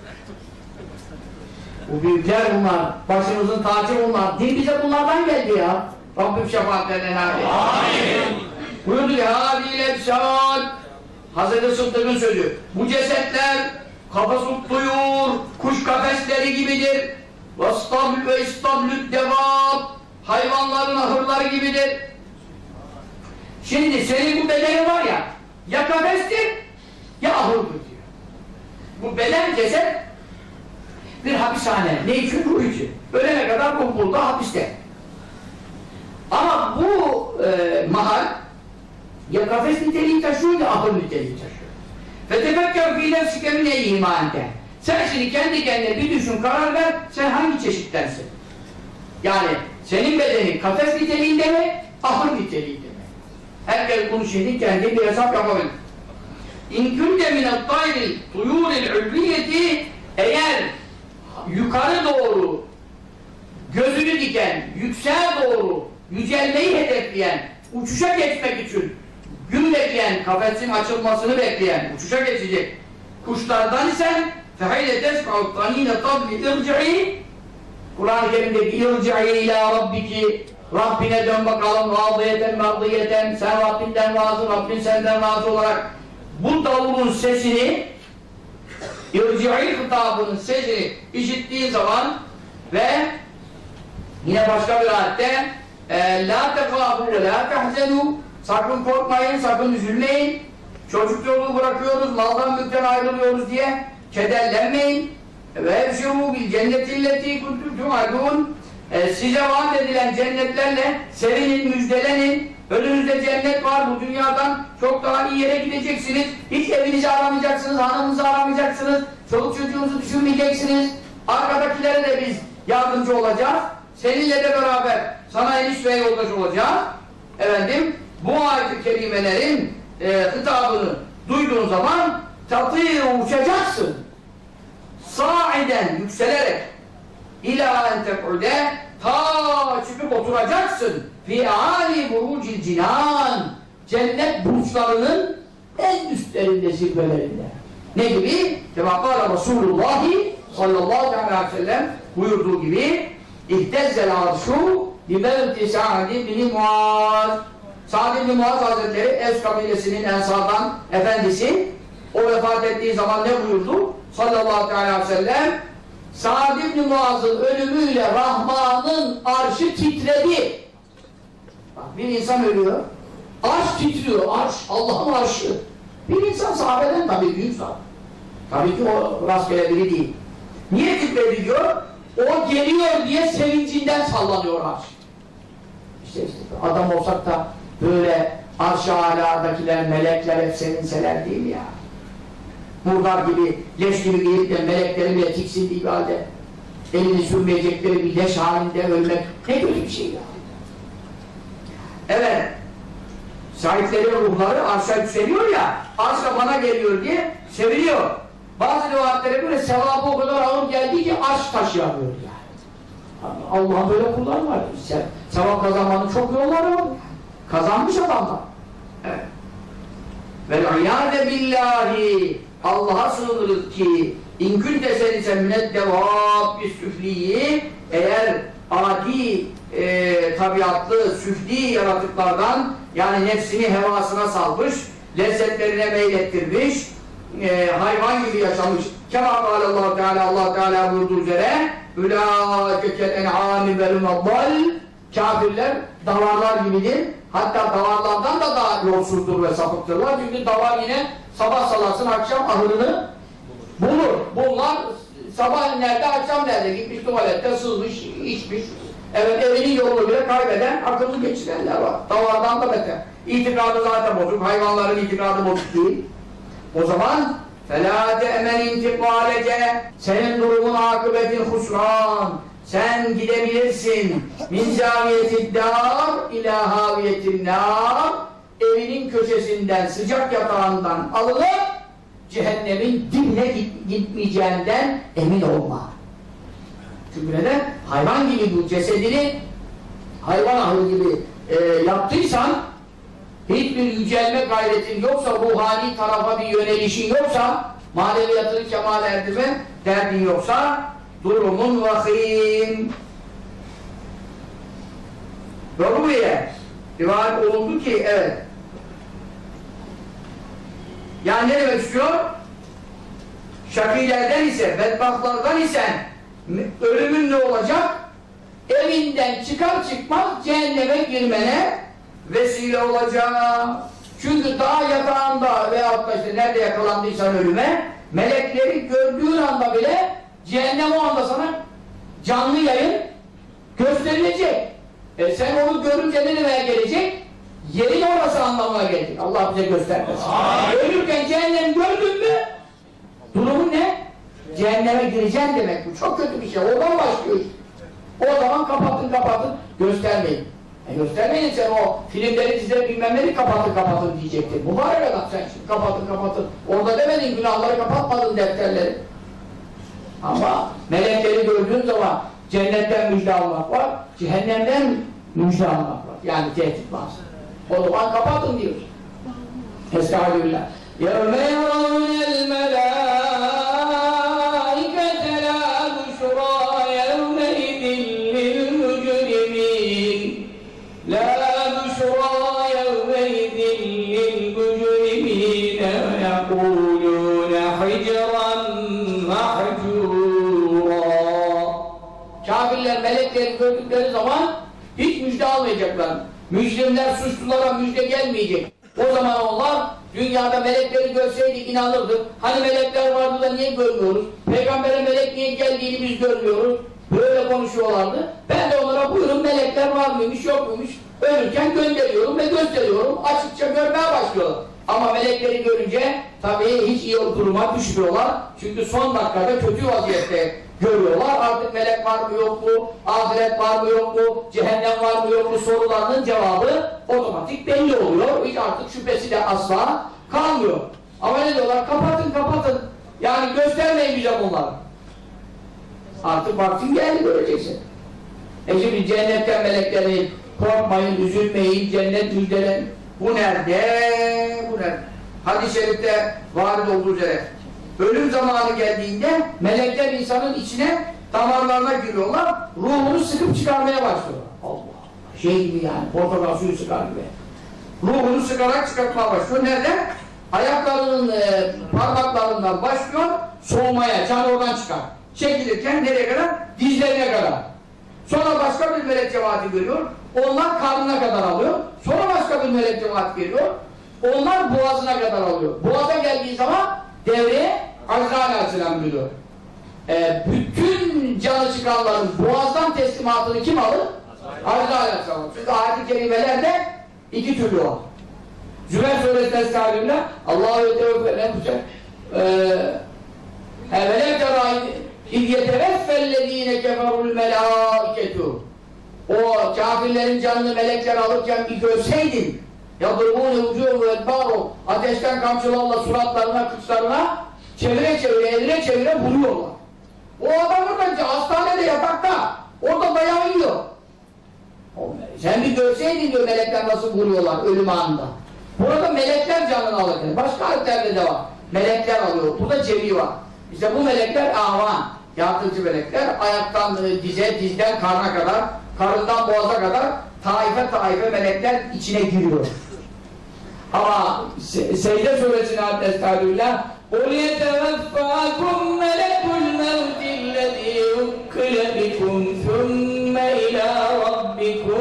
Bu büyükler bunlar, başımızın tacı bunlar. Din bize bunlardan geldi ya. Rabbim şefaatlerine nail. Amin. Buyurdu ya Bilebşan. Hazreti Sıddık'ın sözü. Bu cesetler kafası tuyur, kuş kafesleri gibidir. Ve istablüt devab. Hayvanların ahırları gibidir. Şimdi senin bu bedenin var ya, ya kafestir, ya ahırdır diyor. Bu beden ceset bir hapishane, ne için? Ruh için. Ölene kadar ruh burada hapiste. Ama bu mahal ya kafes niteliği taşıyor ya ahır niteliği taşıyor. فَتَفَكَّرْ فِي نَفْسِكَ مِنَ اِيمَانِكَ Sen şimdi kendi kendine bir düşün, karar ver, sen hangi çeşittensin? Yani senin bedenin kafes niteliğinde mi, ahır niteliğinde mi? Herkes bunu şimdi kendi bir hesap yapabilir. اِنْ كُنْتَ مِنَ الطَّيْرِ طُيُورِ الْعُلْوِيَةِ Eğer yukarı doğru gözünü diken, yükseğe doğru yücelmeyi hedefleyen, uçuşa geçmek için gün bekleyen, kafesin açılmasını bekleyen, uçuşa geçecek kuşlardan isen فَحَيْلَ تَسْمَعُ الطَّن۪ينَ طَبْلِ اِرْجِعِي Kur'an-ı Kerim'deki اِرْجِعِي ila Rabbiki Rabbine dön bakalım, radiyeten mardiyeten sen Rabbinden razı, Rabbin senden razı olarak bu davulun sesini İrci'i hitabının sesini işittiği zaman ve yine başka bir ayette la tekâbû ve la tehzenû sakın korkmayın, sakın üzülmeyin çocuk yolu bırakıyoruz, maldan mülkten ayrılıyoruz diye kederlenmeyin ve evşirû bil cennetilleti kuntum tu'adûn size vaat edilen cennetlerle sevinin, müjdelenin önünüzde cennet var, bu dünyadan çok daha iyi yere gideceksiniz hiç evinizi aramayacaksınız, hanımınızı aramayacaksınız çoluk çocuğunuzu düşünmeyeceksiniz arkadakilere de biz yardımcı olacağız seninle de beraber sana eniş ve yoldaş olacağız efendim bu ayet-i kerimelerin hitabını duyduğun zaman tatîr uçacaksın sa'iden yükselerek İlâ en tek'ude ta çıkıp oturacaksın fi âli burucil cinan cennet burçlarının en üstlerinde, zirvelerinde. Ne gibi? Kâlâ Resulullah sallallahu aleyhi ve sellem buyurduğu gibi İhtezzel arşu limevti Sa'd ibn Muaz Sa'd ibn Muaz Hazretleri Evs kabilesinin Ensar'dan efendisi o vefat ettiği zaman ne buyurdu? Sallallahu aleyhi ve sellem Sa'd ibn Muaz'ın ölümüyle Rahman'ın arşı titredi. Bak bir insan ölüyor. Arş titriyor. Arş, Allah'ın arşı. Bir insan sahabeden tabii büyük sahabe. Tabii ki o rastgele biri değil. Niye titrediyor? O geliyor diye sevincinden sallanıyor arş. İşte adam olsak da böyle arş-ı alâdakiler, melekler hep sevinseler değil ya. Murdar gibi, leş gibi gelip de meleklerin bile tiksindiği bir halde elini sürmeyecekleri bir leş halinde ölmek ne kötü bir şey ya. Evet, sahipleri ruhları arşa yükseliyor ya, arşa bana geliyor diye seviliyor. Bazı rivayetlere göre sevabı o kadar ağır geldi ki arş taşıyamıyor yani. Allah'ın böyle kulları var. Sevap kazanmanın çok yolları var. Kazanmış adamlar. Evet. Vel-iyâde billahi, Allah'a sığınırız ki in kunte senise mineddevâb-i süfliyi, eğer adi tabiatlı süfli yaratıklardan, yani nefsini hevasına salmış, lezzetlerine meylettirmiş, hayvan gibi yaşamış. Kema Allah Teala, Allah Teala buyurduğu üzere ülâke kel-en'âmi vel-meddal, kafirler davarlar gibidir. Hatta davarlardan da daha yolsuzdur ve sapıktırlar. Çünkü davar yine sabah salarsın, akşam ahırını bulur. Bunlar sabah nerede, akşam nerede? Gitmiş tuvalette, sızmış, içmiş. Evet, evinin yolunu bile kaybeden, akıllı geçirenler var. Davardan da beter. İtikadı zaten bozuk, hayvanların itikadı bozuk değil. O zaman فَلَا تَأْمَنْ اِنْتِقَالَكَ, senin durumun akıbetin husran. Sen gidebilirsin min zaviyetiddâr ilâ haviyetinnâr, evinin köşesinden, sıcak yatağından alınıp cehennemin dibine gitmeyeceğinden emin olma. Çünkü neden? Hayvan gibi bu cesedini hayvan ahı gibi yaptıysan, hiçbir yücelme gayretin yoksa, ruhani tarafa bir yönelişin yoksa, maneviyatını kemal erdirme derdin yoksa, durumun vahim. Ruhiye rivayet olundu ki, evet, yani ne demek istiyor? Şakilerden ise, bedbahtlardan isen ölümün ne olacak? Evinden çıkar çıkmaz cehenneme girmene vesile olacak. Çünkü dağ yatağında veyahut da işte nerede yakalandıysan ölüme, melekleri gördüğün anda bile cehennem o anda sana canlı yayın gösterilecek. Sen onu görünce ne demeye gelecek? Yerin orası anlamına gelecek. Allah bize göstermesin. Ölürken cehennem gördün mü? Durumu ne? Cehenneme gireceksin demek. Bu çok kötü bir şey. Oradan başlıyor. O zaman kapatın, göstermeyin. Göstermeyin, sen o filmleri, dizileri, bilmem neleri kapatın diyecektir. Mübarek adam, sen şimdi kapatın. Orada demedin, günahları kapatmadın, defterleri. Ama melekleri gördüğün zaman cennetten müjde almak var, cehennemden müjde almak var. Yani tehdit var. O zaman kapatın diyor. Estağfirullah. يَوْمَ يَرَوْنَ الْمَلَائِكَةَ لَا بُشْرَى يَوْمَئِذٍ لِلْمُجْرِمِينَ لَا بُشْرَى يَوْمَئِذٍ لِلْمُجْرِمِينَ وَيَقُولُونَ حِجْرًا مَحْجُورًا. Kafirler melekleri gördükleri zaman hiç müjde almayacaklar. Mücrimler, suçlulara müjde gelmeyecek. O zaman onlar dünyada melekleri görseydik inanırdık. Hani melekler vardı da niye görmüyoruz? Peygamber'e melek niye geldiğini biz görmüyoruz. Böyle konuşuyorlardı. Ben de onlara buyurun, melekler var mıymış yok muymuş? Ölürken gönderiyorum ve gösteriyorum. Açıkça görmeye başlıyorlar. Ama melekleri görünce tabii hiç iyi duruma düşmüyorlar. Çünkü son dakikada kötü vaziyette görüyorlar. Artık melek var mı yok mu? Ahiret var mı yok mu? Cehennem var mı yok mu? Sorularının cevabı otomatik belli oluyor. Hiç artık şüphesi de asla kalmıyor. Ama ne diyorlar? Kapatın. Yani göstermeyin bize bunları. Artık vaktin geldi, göreceksin. Şimdi cennetten melekleri korkmayın, üzülmeyin, cennet müjdelen. Bu nerede? Hadis-i şerifte varid olduğu üzere ölüm zamanı geldiğinde melekler insanın içine, damarlarına giriyorlar, ruhunu sıkıp çıkarmaya başlıyorlar. Allah! Şey gibi yani, portakal suyu sıkar gibi. Ruhunu sıkarak çıkartmaya başlıyor. Nerede? Ayaklarının parmaklarından başlıyor, soğumaya, can oradan çıkar. Çekilirken nereye kadar? Dizlerine kadar. Sonra başka bir melek cemaati görüyor, onlar karnına kadar alıyor. Sonra başka bir melek cemaati geliyor, onlar boğazına kadar alıyor. Boğaza geldiği zaman devreye Azrail Aleyhisselam buyuruyor. Bütün canı çıkanların boğazdan teslimatını kim alır? Azrail Aleyhisselam. Çünkü ayet-i kerimelerde iki türlü var. Zümer Suresi'nde estağfirullah Allahü Teala nefse evvelem terâ İz yeteveffellezîne keferul melâiketu. O kafirlerin canını melekler alırken bir görseydin yadrûne vücûhu ve edbâru ateşten kamçılarla suratlarına, kıçlarına çevire çevire, eline çevire vuruyorlar. O adam orada hastanede yatakta orada dayağı yiyor. Sen bir görseydin diyor melekler nasıl vuruyorlar ölüm anında. Burada melekler canını alırken. Başka ayetlerde de var. Melekler alıyor. Burada cevi var. İşte bu melekler avan. Yardımcı melekler ayaktan dize, dizden karna kadar, karından boğaza kadar taife taife melekler içine giriyor. Ama Secde Suresine estağfirullah قُلْ يَتَوَفَّاكُمْ مَلَكُ الْمَوْتِ الَّذ۪ي وُكِّلَ بِكُمْ ثُمَّ إِلَى رَبِّكُمْ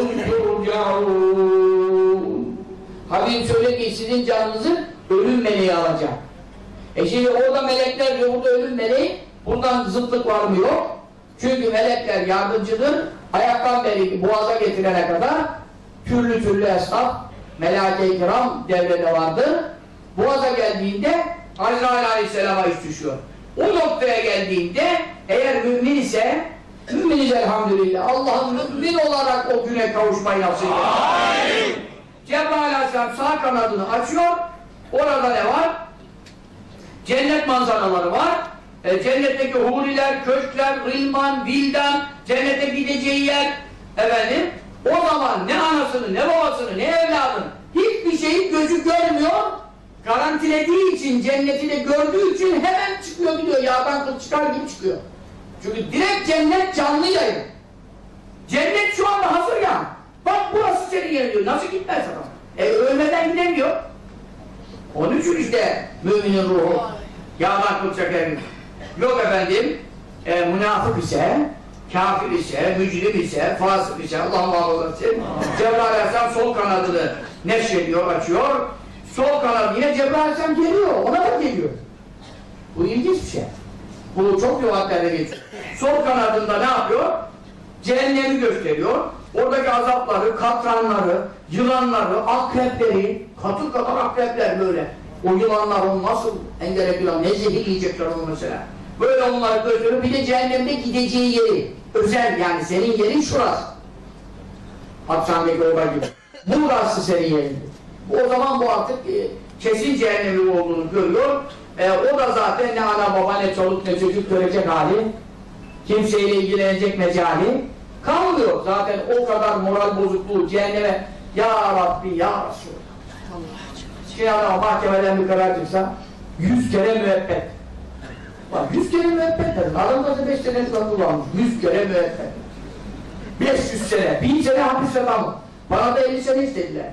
تُرْجَعُونَ Habib söyle ki sizin canınızı ölüm meleği alacak. Şimdi orada melekler diyor, burada ölüm meleği, bundan zıtlık var mı yok? Çünkü melekler yardımcıdır, ayaktan beri boğaza getirene kadar türlü türlü esnaf, melâke-i kiram devrede vardır. Boğaza geldiğinde Azrail Aleyhisselam'a iş düşüyor. O noktaya geldiğinde eğer mümin ise, müminiz elhamdülillah, Allah'ın mümin olarak o güne kavuşmayı nasip eder. Cebrail Aleyhisselam sağ kanadını açıyor, orada ne var? Cennet manzaraları var. Cennetteki huriler, köşkler, rilman, vildan, cennete gideceği yer, efendim, o zaman ne anasını, ne babasını, ne evladını, hiçbir şeyi gözü görmüyor, garantilediği için, cenneti de gördüğü için hemen çıkıyor gidiyor, yağdan kıl çıkar gibi çıkıyor. Çünkü direkt cennet canlı yayın. Cennet şu anda hazır ya. Bak burası senin yerin diyor, nasıl gitmez adam? Ölmeden gidemiyor. Onun için işte müminin ruhu yağdan kıl çeker. Yok efendim, münafık ise, kafir ise, mücrim ise, fasık ise, Allah muhafaza etsin. Cebrail Aleyhisselam sol kanadını neşrediyor, açıyor. Sol kanat yine Cebrail Aleyhisselam geliyor, ona da geliyor. Bu ilginç bir şey. Bu çok rivayetlerde geçiyor. Sol kanadında ne yapıyor? Cehennemi gösteriyor. Oradaki azapları, katranları, yılanları, akrepleri, katı kadar akrepler böyle. O yılanların nasıl engerek yılan, ne zehir yiyecekler onu mesela. Böyle onları gösteriyor. Bir de cehennemde gideceği yeri. Özel yani senin yerin şurası. Hapishanedeki orada gibi. Burası senin yerin. O zaman bu artık kesin cehennemin olduğunu görüyor. O da zaten ne ana baba ne çoluk ne çocuk görecek hali. Kimseyle ilgilenecek mecali kalmıyor. Zaten o kadar moral bozukluğu cehenneme Ya Rabbi Ya Resulallah. Şimdi adam mahkemeden bir karar çıksa 100 kere müebbet. Bak 100 kere müebbet dedim. Adamda 5 sene kullanmış. 100 kere müebbet. 500 sene, 1000 sene hapis adamı. Bana da 50 sene istediler.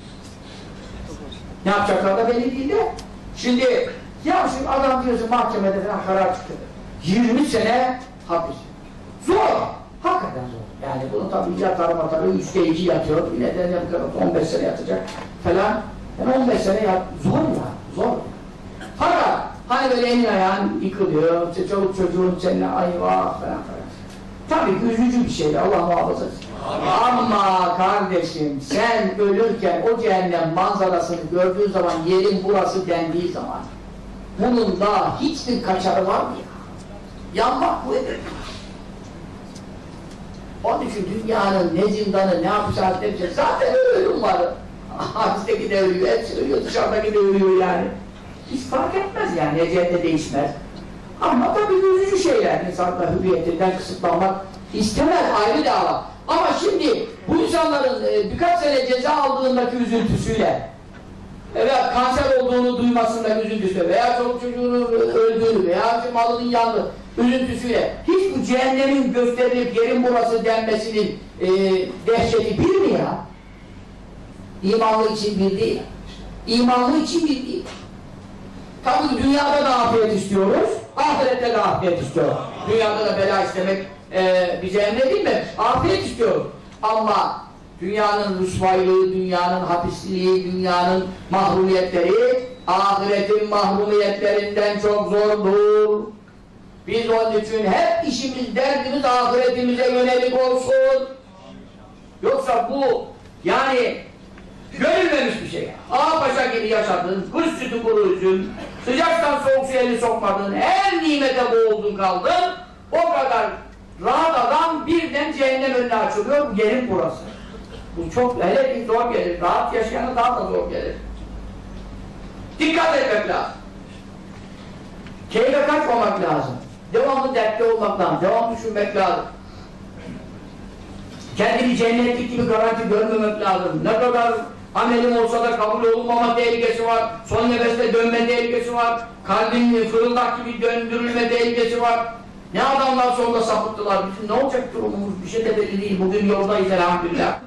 Ne yapacaklar da belli değil de. Şimdi ya şimdi adam diyorsun mahkemede falan karar çıktı. 20 sene hapis. Zor. Hakikaten zor. Yani bunu tabii yatar matarı 3'te 2 yatıyor. Yine de ne kadar 15 sene yatacak falan. Yani 15 sene yat. Zor ya. Zor. Fakat hani böyle elin ayağın yıkılıyor. İşte çoluk çocuğun seninle ayvah falan. Tabii üzücü bir şey. Allah muhafaza etsin. Ama kardeşim sen ölürken o cehennem manzarasını gördüğün zaman yerin burası dendiği zaman bunun da hiçbir kaçarı var mı ya? Yanmak bu edir. Onun için dünyanın ne zindanı, ne hapishanesi, ne bir şey. Zaten ölüm var. Hapisteki de ölüyor, hepsi ölüyor, dışarıdaki de ölüyor yani. Hiç fark etmez yani, ecelde değişmez. Ama tabii üzücü şeyler. İnsanlar hürriyetinden kısıtlanmak istemez, ayrı dava. Ama şimdi bu insanların birkaç sene ceza aldığındaki üzüntüsüyle veya kanser olduğunu duymasındaki üzüntüsüyle veya çoluk çocuğunun öldüğünü veya malının yandığı üzüntüsüyle hiç bu cehennemin gösterilip yerin burası denmesinin dehşeti bir mi ya? İmanlı için bir değil. İmanlı için bir değil. Tabii dünyada da afiyet istiyoruz, ahirette de afiyet istiyoruz. Dünyada da bela istemek bize emredilmemiş. Afiyet istiyoruz. Ama dünyanın rüsvaylığı, dünyanın hapisliği, dünyanın mahrumiyetleri ahiretin mahrumiyetlerinden çok zordur. Biz onun için hep işimiz, derdimiz ahiretimize yönelik olsun. Yoksa bu yani görülmemiş bir şey. Ağa paşa gibi yaşadın, kuş sütü kuru üzüm, sıcaktan soğuk su elini sokmadın, her nimete boğuldun kaldın, o kadar rahat adam birden cehennem önüne açılıyor, bu yerin burası. Bu çok, hele bir zor gelir, rahat yaşayana daha da zor gelir. Dikkat etmek lazım. Keyfe kaçmamak lazım. Devamlı dertli olmak lazım, devamlı düşünmek lazım. Kendini cennetlik gibi garanti görmemek lazım. Ne kadar amelim olsa da kabul olunmama tehlikesi var, son nefeste dönme tehlikesi var, kalbin fırıldak gibi döndürülme tehlikesi var. Ne adamlar sonunda sapıttılar, bizim ne olacak durumumuz, bir şey de belli değil, bugün yoldayız elhamdülillah.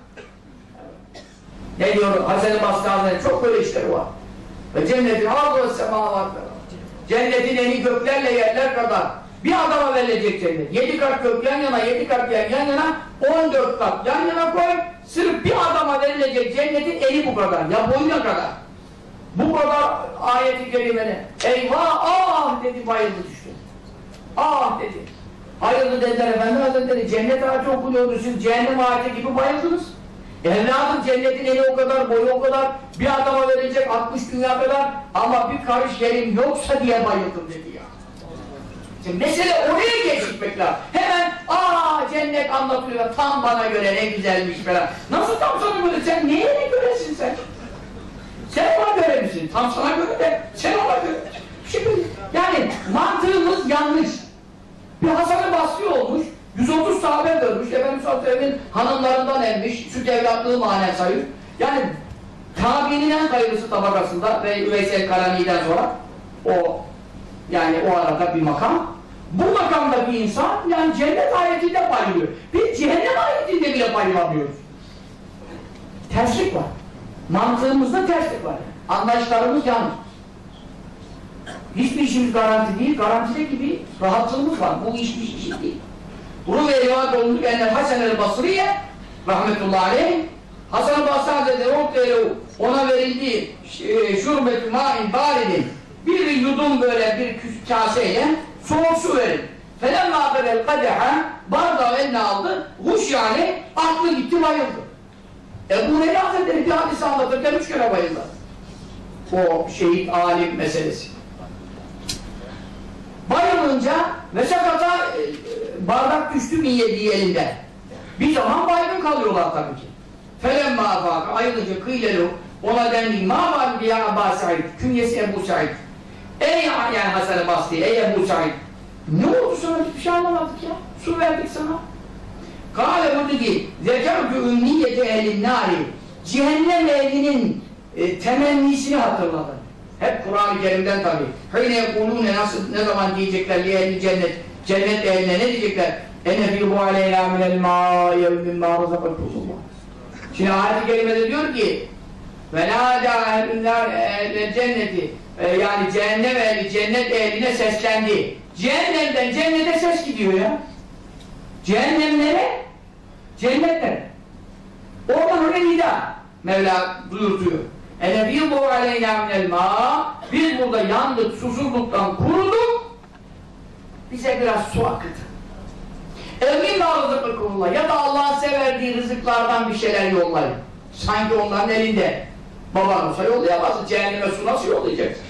Ne diyor Hasan-ı Basri Hazretleri, çok böyle işleri var. Ve cennetin ardı semalar, cennetin eni göklerle yerler kadar bir adama verilecek cennet. 7 kat gök yan yana, 7 kat yer yan yana, 14 kat yan yana koy, sırf bir adama verilecek cennetin eni bu kadar, ya boyuna kadar. Bu kadar ayet-i kerimene. Eyvah, ah dedi, bayıldı düştü. Ah dedi. Hayırlı dediler Efendi Hazretleri, cennet ayeti okunuyordu, siz cehennem ayeti gibi bayıldınız. Evladım cennetin eni o kadar, boyu o kadar, bir adama verilecek 60 dünya kadar, ama bir karış yerim yoksa diye bayıldım dedi ya. Şimdi mesele oraya geçmek lazım. Hemen cennet anlatıyor, tam bana göre ne güzelmiş falan. Nasıl tam sana göre? Sen neye göresin sen? Sen ona göre misin? Tam sana göre de sen ona göre. Şimdi yani mantığımız yanlış. Bir Hasan-ı Basri olmuş, 130 sahabe görmüş, Efendimiz Aleyhisselam'ın hanımlarından emmiş, süt evlatlığı manen sayıyor. Yani tabiinin en hayırlısı tabakasında ve Veysel Karani'den sonra o yani o arada bir makam. Bu makamda bir insan yani cennet ayetinde bayılıyor. Biz cehennem ayetinde bile bayılamıyoruz. Terslik var. Mantığımızda terslik var. Anlayışlarımız yanlış. Hiçbir işimiz garanti değil, garantide gibi rahatlığımız var. Bu iş bir şey değil. Bunu ve rivayet olunduk ennel Hasan-ı Basri'ye rahmetullahi aleyh Hasan-ı Basri Hazretleri ona verildiği şurbet-i ma'in baridin bir yudum böyle bir kaseyle soğuk su verin. Felemma bedel kadeha bardağı eline aldı, huş yani aklı gitti bayıldı. Ebu Hureyre Hazretleri bir hadisi anlatırken 3 kere bayıldı. O şehit alim meselesi. Bayılınca ve sakata bardak düştü min yediği elinden. Bir zaman baygın kalıyorlar tabii ki. Felemma afaka ayılınca kıylelu ona dendi ma var ya Ebu Said, künyesi Ebu Said. Ey yani Hasan-ı Basri, ey Ebu Said, ne oldu sana? Hiçbir şey anlamadık ya. Su verdik sana. Kâle buyurdu ki zekâr-gü ümmiyeti ehlin nâri, cehennem ehlinin temennisini hatırladı. Hep Kur'an-ı Kerim'den tabi. Hîne yekulûne nasıl, ne zaman diyecekler li ehli cennet, cennet ehline ne diyecekler? Ennefîhû aleyna minel mâ'ye mimmâ razakakumullah. Şimdi ayet-i kerimede diyor ki velâdâ ehlünnâr cenneti, yani cehennem ehli cennet ehline seslendi. Cehennemden cennete ses gidiyor ya. Cehennemlere, cennetlere. Oradan oraya nida. Mevla duyurtuyor. Ennefîhû aleyna minel mâ, biz burada yandık, susuzluktan kuruduk, bize biraz su akıtın. Emin rızıklıkullah, ya da Allah'ın severdiği rızıklardan bir şeyler yollayın. Sanki onların elinde. Baban olsa yollayamazsın, cehenneme su nasıl yollayacaksın?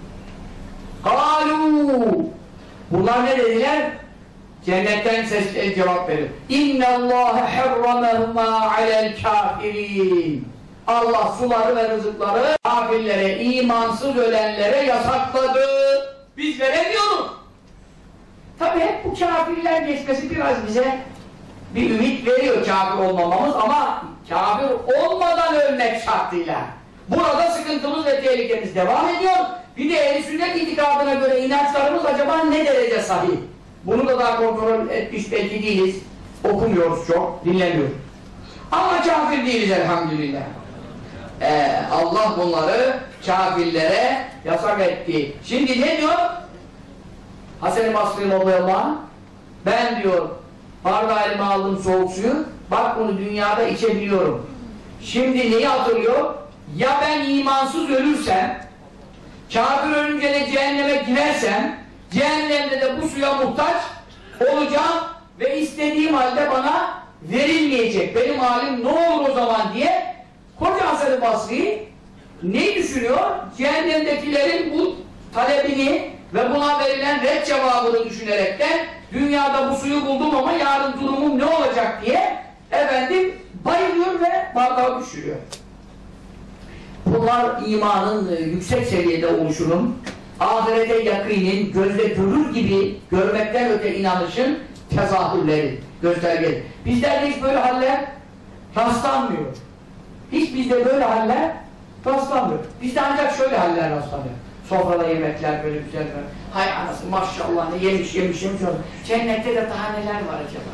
Kâlû, bunlar ne dediler? Cennetten sesleri cevap verir. İnne Allâhe harramehumâ alel kâfirîn. Allah suları ve rızıkları kafirlere, imansız ölenlere yasakladı. Biz veremiyoruz. Tabi hep bu kafirler geçmesi biraz bize bir ümit veriyor kafir olmamamız, ama kafir olmadan ölmek şartıyla. Burada sıkıntımız ve tehlikemiz devam ediyor. Bir de ehl-i sünnet itikadına göre inançlarımız acaba ne derece sahih? Bunu da daha kontrol etmiş belki değiliz. Okumuyoruz çok, dinlemiyoruz. Ama kafir değiliz elhamdülillah. Allah bunları kafirlere yasak etti. Şimdi ne diyor? Hasan-ı Basri radıyallahu anh, ben diyor bardağı elime aldım soğuk suyu, bak bunu dünyada içebiliyorum. Şimdi neyi hatırlıyor? Ya ben imansız ölürsem, kafir ölünce de cehenneme girersem, Cehennemde de bu suya muhtaç olacağım ve istediğim halde bana verilmeyecek. Benim halim ne olur o zaman diye Koca Hasan-ı Basri ne düşünüyor? Cehennemdekilerin bu talebini ve buna verilen red cevabını düşünerekten dünyada bu suyu buldum ama yarın durumum ne olacak diye efendim bayılıyor ve bardağı düşürüyor. Bunlar imanın yüksek seviyede oluşunun, ahirete yakinin, gözle görür gibi görmekten öte inanışın tezahürleri, göstergeleri. Bizlerde hiç böyle haller rastlanmıyor. Hiç bizde böyle haller rastlanmıyor. Bizde ancak şöyle haller rastlanıyor. Sofrada yemekler böyle güzel böyle. Hay anası maşallah ne yemiş. Cennette de daha neler var acaba?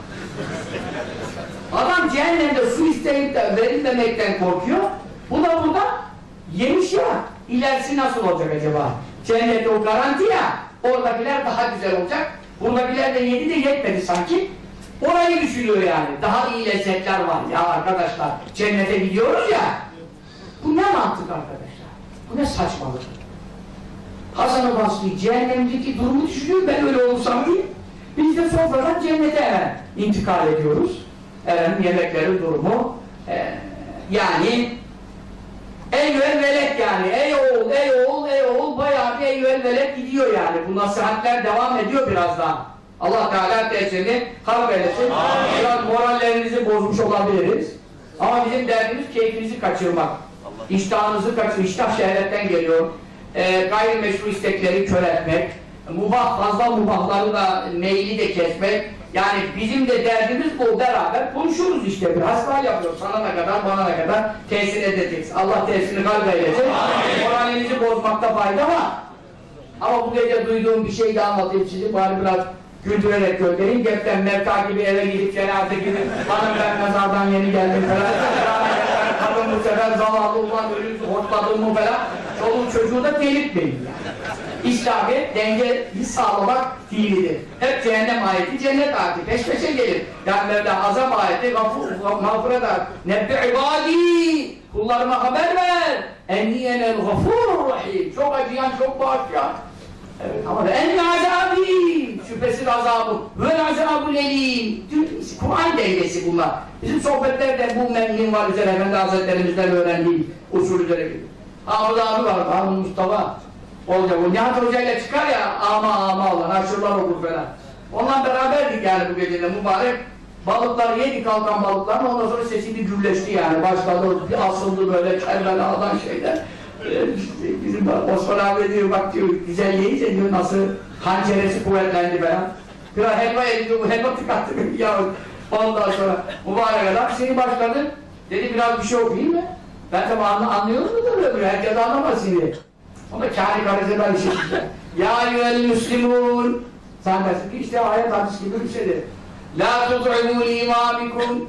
Adam cehennemde su isteyip de verilmemekten korkuyor. Bu da burada yemiş ya. İlerisi nasıl olacak acaba? Cennette o garanti ya. Oradakiler daha güzel olacak. Buradakiler de yedi de yetmedi sanki. Orayı düşünüyor yani. Daha iyi lezzetler var. Ya arkadaşlar cennete gidiyoruz ya. Bu ne mantık arkadaşlar? Bu ne saçmalık? Hasan-ı Basri cehennemdeki durumu düşünüyor. Ben öyle olursam değil. Biz de sofradan cennete hemen intikal ediyoruz. Yemeklerin durumu. Yani eyvel velek yani. Ey oğul bayağı bir eyvel velek gidiyor yani. Bu nasihatler devam ediyor biraz daha. Allah Teala tesirini kalp eylesin. Biraz morallerinizi bozmuş olabiliriz. Ama bizim derdimiz keyfinizi kaçırmak. İştahınızı kaçırmak. İştah şehvetten geliyor. Gayrimeşru istekleri kör etmek. Fazla mubahları da meyli de kesmek. Yani bizim de derdimiz bu. Beraber konuşuruz işte. Bir hasbihal yapıyoruz. Sana ne kadar, bana ne kadar tesir edeceksin. Allah tesirini kalp eylesin. Moralinizi bozmakta fayda var. Ama bu gece duyduğum bir şey de anlatayım sizi. Bari biraz güldürerek göndereyim. Geften Mevka gibi eve gidip cenaze gibi hanım ben mezardan yeni geldim falan. Kadın bu sefer zavallı ulan ölüm hortladığımı falan. Çoluğun çocuğu da delirtmeyin yani. İslami dengeyi sağlamak fiilidir. Hep cehennem ayeti, cennet ayeti peş peşe gelir. Yani Mevla azap ayeti, mağfiret ayeti. Nebbi ibadî, kullarıma haber ver. Enniyenel gafurur rahim. Çok acıyan, çok bağışlayan. Evet, ama en azabî, şüphesiz azabı. Vel azabul elîm. Kur'an dengesi bunlar. Bizim sohbetlerde bu memnin var üzere, Efendi Hazretlerimizden öğrendiğim usul üzere gibi. Hafız abi var, Harun Mustafa. Olacak, o Nihat Hoca ile çıkar ya, ama olan, aşırılar okur falan. Onunla beraberdik yani bu gecede mübarek. Balıkları yedik, kalkan balıklarını, ondan sonra sesi bir gürleşti yani. Başladı, bir asıldı böyle Kerbela'dan şeyler. Bizim Osman abi diyor, bak diyor, güzel yiyince diyor, nasıl hançeresi kuvvetlendi falan. Biraz helva ediyor, bu helva tıkattı ya. Ondan sonra mübarek adam seni başladı. Dedi biraz bir şey okuyayım mı? Ben tabi anlıyoruz mu da böyle, herkes anlamaz şimdi. O da kâri karizeden bir şey işte. Ya eyyühel müslimûn. Sen dersin ki işte ayet hadis gibi bir şeydir. La tut'imû limâmikum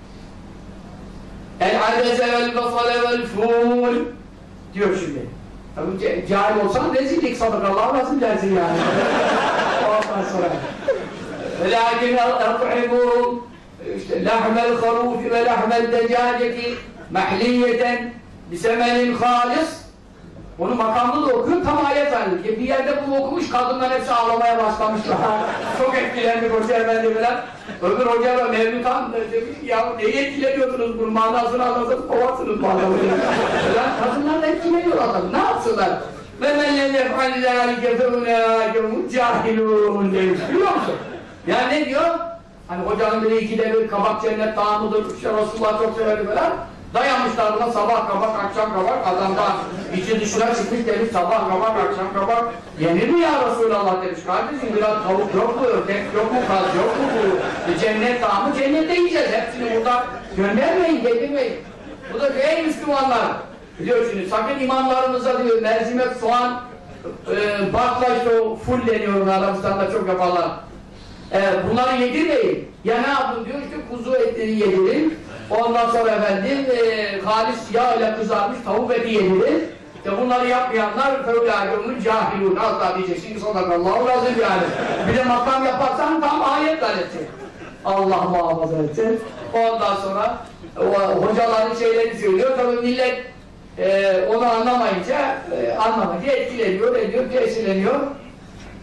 el-adese vel-basale vel-fûl diyor şimdi. Tabii cahil olsan rezillik, sadakallahu nasıl dersin yani. Ondan sonra وَلَاكِنْ اَطْعِمُوا لَحْمَ الْخَرُوفِ وَلَحْمَ الدَّجَاجَةِ مَحْلِيَّةً بِسَمَنٍ خَالِصٍ. Onun makamını da okuyor, tam ayet zannediyor. Bir yerde bunu okumuş, kadınlar hepsi ağlamaya başlamışlar. Çok etkilendik Hoca Efendi falan. Öbür hoca da Mevlüt Han demiş ki, ya neyi etkileniyorsunuz bunun manasını anlasanız kovarsınız bu adamı. Kadınlar da etkileniyor adamı, ne yapsınlar? وَمَنْ لَمْ يَفْعَلِ ذَٰلِكَ فَاُولَٰئِكَ هُمُ الْجَاهِلُونَ demiş, biliyor musun? Yani ne diyor? Hani hocanın biri ikide bir kabak cennet dağımıdır, işte Resulullah çok severdi falan. Dayanmışlar buna sabah kabak, akşam kabak, adamdan içi dışına çıkmış demiş, sabah kabak, akşam kabak. Yenir mi ya Resulullah demiş, kardeşim biraz tavuk yok mu, ördek yok mu, kaz yok mu bu? Cennet dağımı cennette yiyeceğiz, hepsini buradan göndermeyin, getirmeyin. Bu da ey Müslümanlar, biliyorsunuz, sakın imanlarınıza diyor, mercimek, soğan, bakla işte o full deniyor, Arabistan'da çok yaparlar. Bunları yedirmeyin. Ya ne yapın diyor, işte kuzu etleri yedirin. Ondan sonra efendim halis yağ ile kızarmış tavuk eti yedirin. İşte bunları yapmayanlar fevlâgâ'nın cahilûn. Hatta diyeceksin ki sadakallahu razım yani. Bir de makam yaparsan tam ayet laneti. Allah muhafaza etsin. Ondan sonra hocaların şeyleri söylüyor. Tabii millet onu anlamayınca etkileniyor, ediyor, tesirleniyor.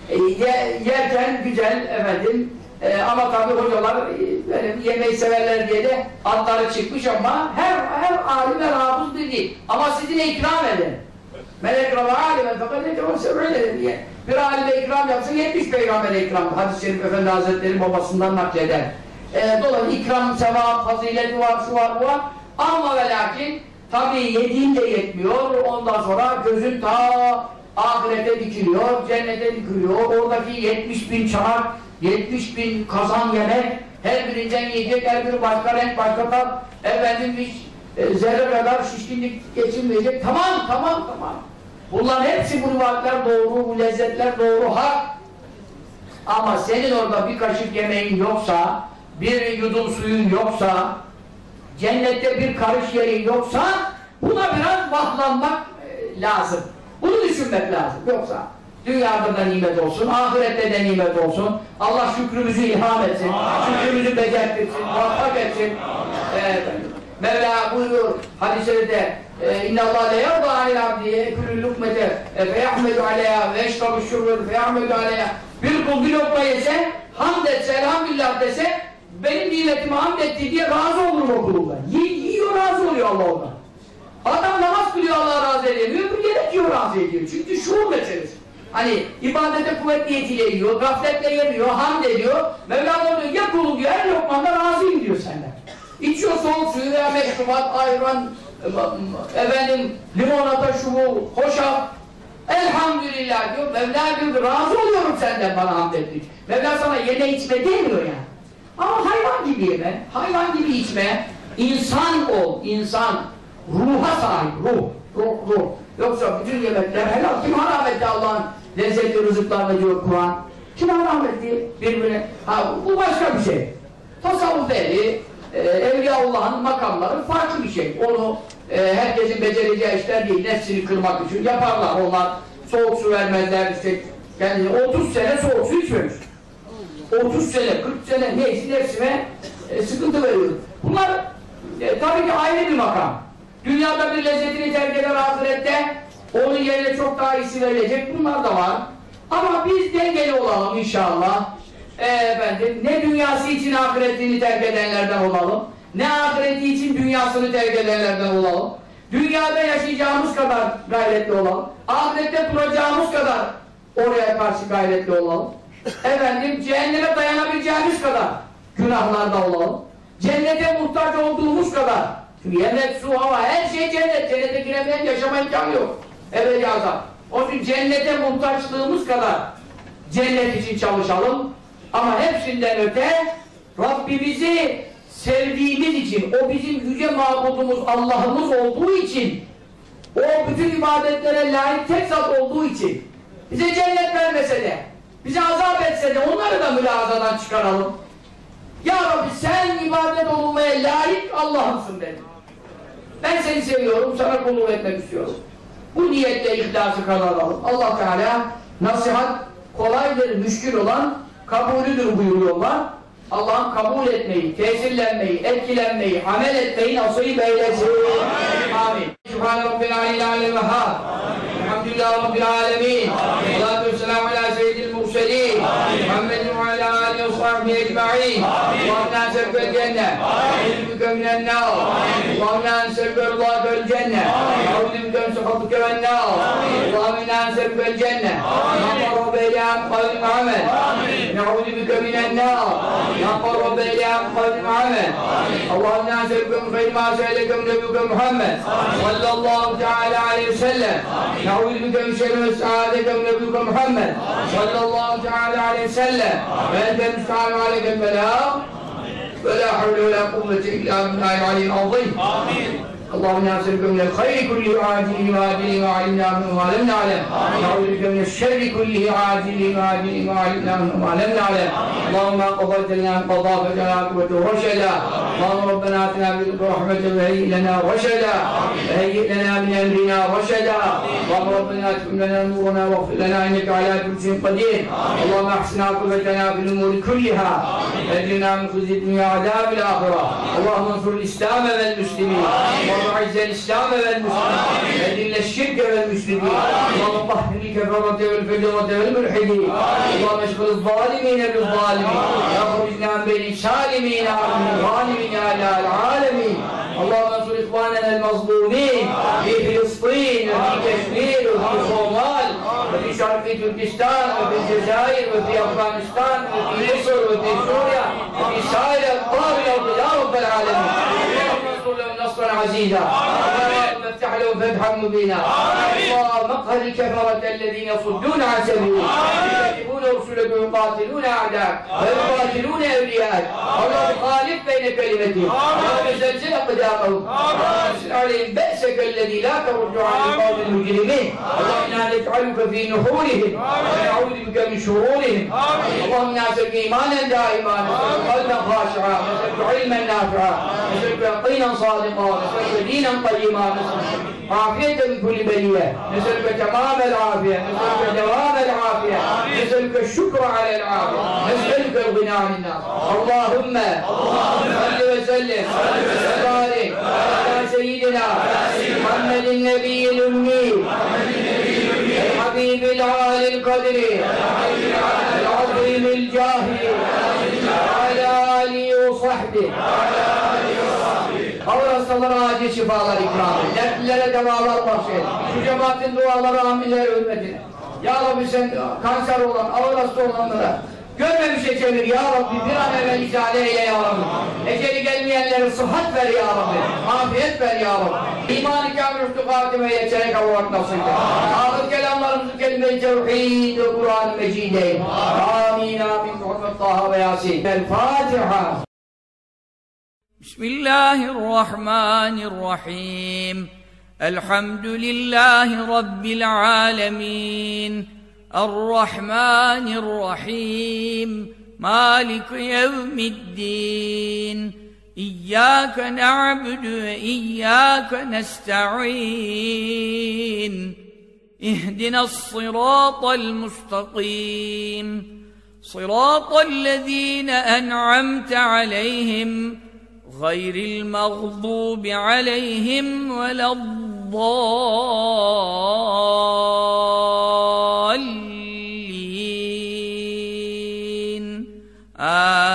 Yerken güzel efendim. Ama tabii hocalar yemeği severler diye de adları çıkmış ama her alim her hafız değil. Ama sizine ikram edin. Melek Rab'a alime fakat ne severler diye. Bir alime ikram yapsa 70 peygambere ikram. Hadis-i Şerif Efendi Hazretleri babasından nakleder. Dolayısıyla ikram, sevap, fazileti var, şu var, bu var. Ama ve lakin tabii yediğin de yetmiyor. Ondan sonra gözün ta ahirete dikiliyor, cennete dikiliyor. Oradaki 70.000 çanak, 70.000 kazan yemek, her birinden yiyecek, her biri başka renk, başka tat. Efendim hiç zerre kadar şişkinlik geçirmeyecek. Tamam. Bunların hepsi bu rivayetler doğru, bu lezzetler doğru, hak. Ama senin orada bir kaşık yemeğin yoksa, bir yudum suyun yoksa, cennette bir karış yerin yoksa, buna biraz vahlanmak lazım. Bunu düşünmek lazım. Yoksa dünyada da nimet olsun, ahirette de nimet olsun. Allah şükrümüzü ilham etsin, şükrümüzü becertirsin, muvaffak etsin. Mevla buyuruyor hadis-i şerifte اِنَّ اللّٰهَ لَيَرْضَى عَلَى الْعَبْدِ اَكُلُ اللُّقْمَةَ فَيَحْمَدُ عَلَيْهَا وَيَشْرَبُ الشُّرْبَ فَيَحْمَدُ عَلَيْهَا Bir kul bir lokma yese, hamd etse, elhamdülillah dese, benim nimetimi hamd etti diye razı olurum o kulumdan. Yiyor, razı oluyor Allah ondan. Adam namaz kılıyor, Allah razı edemiyor, bir yere yiyor, razı ediyor. Çünkü şuur meselesi. Hani ibadete kuvvet niyetiyle yiyor, gafletle yemiyor, hamd ediyor. Mevlam oluyor, ya kulum diyor, her lokmanda razıyım diyor senden. İçiyor soğuk suyu veya meşrubat, ayran, efendim, limonata, şu bu, hoşaf. Elhamdülillah diyor, Mevla diyor, razı oluyorum senden bana hamd ettik. Mevla sana yeme içme demiyor yani. Ama hayvan gibi yeme, hayvan gibi içme, insan ol, insan. Ruha sahip, ruh. Yoksa bütün yemekler helal. Kim haram etti Allah'ın lezzetli rızıklarını diyor Kur'an? Kim haram etti birbirine? Bu başka bir şey. Tasavvuf ehli, Evliyaullah'ın makamları farklı bir şey. Onu herkesin becereceği işler değil, nefsini kırmak için yaparlar. Onlar soğuk su vermezler işte. Kendine 30 sene soğuk su içmemiş. 30 sene, 40 sene neyse nefsime sıkıntı veriyor. Bunlar tabii ki ayrı bir makam. Dünyada bir lezzetini terk eder ahirette, onun yerine çok daha iyisi verilecek, bunlar da var. Ama biz dengeli olalım inşallah. Efendim, ne dünyası için ahiretini terk edenlerden olalım, ne ahireti için dünyasını terk edenlerden olalım. Dünyada yaşayacağımız kadar gayretli olalım, ahirette duracağımız kadar oraya karşı gayretli olalım. Efendim, cehenneme dayanabileceğimiz kadar günahlarda olalım. Cennete muhtaç olduğumuz kadar. Çünkü yemek, su, hava, her şey cennet. Cennete giremeyen yaşama imkanı yok. Ebedi azap. Onun için cennete muhtaçlığımız kadar cennet için çalışalım. Ama hepsinden öte Rabbimizi sevdiğimiz için, o bizim yüce mabudumuz, Allah'ımız olduğu için, o bütün ibadetlere layık tek zat olduğu için, bize cennet vermese de, bize azap etse de onları da mülahazadan çıkaralım. Ya Rabbi sen ibadet olunmaya layık Allah'ımsın dedim. Ben seni seviyorum, sana kulluk etmek istiyorum. Bu niyetle ihlası kazanalım. Allah Teala nasihat kolaydır, müşkül olan kabulüdür buyuruyorlar. Allah'ın kabul etmeyi, tesirlenmeyi, etkilenmeyi, amel etmeyi nasip eylesin. Amin. Sübhane Rabbil Aleyhi ve Hâb. Elhamdülillahi Rabbil Alemin. Salatu ve selamu ala seyyidil murselin. Muhammedin ve ala alihi ve sahbihi ecma'in. Allahümme enselkel cennet. Eûzübike minen nâr. Allahümme enselkel rıdâkel cennet. Eûzübike enselkel ven nâr. Allahümme enselkel cennet. Nâfar Rabbi ilâhem kavlim amel. Eûzübike minen nâr. Nâfar Rabbi ilâhem kavlim amel. Allahümme enselkel khayr mâ se'elekem nebiyuke Muhammed. Sallallahu teâlâ aleyhi ve sellem. نعوذ بك من شر وسعادك من نبيك محمد صلى الله تعالى عليه وسلم وأنت المستعان عليك البلاغ ولا حول ولا قوة إلا بالله العلي العظيم اللهم نسألك من الخير كله عاجله وآجله ما علمنا منه وما لم نعلم نعوذ بك من الشر كله عاجله وآجله ما علمنا منه وما لم نعلم اللهم قضيت لنا من قضاء فجعل عاقبته رشدا اللهم ربنا آتنا بك رحمة وهيئ لنا رشدا وهيئ لنا من أمرنا رشدا اللهم ربنا اتم لنا نورنا واغفر لنا إنك على كل شيء قدير اللهم احسن عاقبتنا في الأمور كلها أجرنا من خزي الدنيا وعذاب الآخرة اللهم انصر الإسلام والمسلمين اللهم اعز الاسلام والمسلمين واذل الشرك والمشركين اللهم طهر الكفرة والفجرة والملحدين اللهم اشغل الظالمين بالظالمين واخرجنا من بين السالمين غانمين على العالمين اللهم انصر اخواننا المظلومين في فلسطين وفي كشمير وفي الصومال وفي شرق تركستان وفي الجزائر وفي افغانستان وفي مصر وفي سوريا وفي سائر اقطار الارض يا رب العالمين اللهم انصر لهم نصرا عزيزا اللهم افتح لهم فتحا مبينا اللهم اقهر الكفرة الذين يصدون عن سبيلك يكذبون رسلك ويقاتلون اعداءك ويقاتلون اولياءك اللهم خالف بين كلمتهم اللهم زلزل اقدامهم اللهم ارسل عليهم بأسك الذي لا ترد عن القوم المجرمين اللهم انا نجعلك في نحورهم ونعوذ بك من شرورهم اللهم نسألك ايمانا دائما نسألك قلبا خاشعا نسألك علما نافعا نسألك يقينا صادقا نسألك دينا قيما نسألك عافية من كل بلية نسألك تمام العافية نسألك دوام العافية نسألك الشكر على العافية نسألك الغنى عن الناس اللهم صل وسلم وبارك على سيدنا محمد النبي الأمي الحبيب العالي القدر العظيم الجاه وعلى آله وصحبه Allah hastalara acil şifalar ikram et. Dertlilere devalar bahşet. Şu cemaatin duaları aminler hürmetine. Ya Rabbi sen kanser olan, ağır hasta olanlara görmemişe çevir ya Rabbi. Bir an evvel izale eyle ya Rabbi. Eceli gelmeyenlere sıhhat ver ya Rabbi. Afiyet ver ya Rabbi. İman-ı kâmil üstü kâtimeye çeyrek avvat nasip et. Ağır kelamlarımızı kelime-i tevhid ve Kur'an-ı Mecid eyle. Amin amin. Muhammed Taha ve Yasin. El-Fatiha. بسم الله الرحمن الرحيم الحمد لله رب العالمين الرحمن الرحيم مالك يوم الدين إياك نعبد وإياك نستعين اهدنا الصراط المستقيم صراط الذين أنعمت عليهم غير المغضوب عليهم ولا الضالين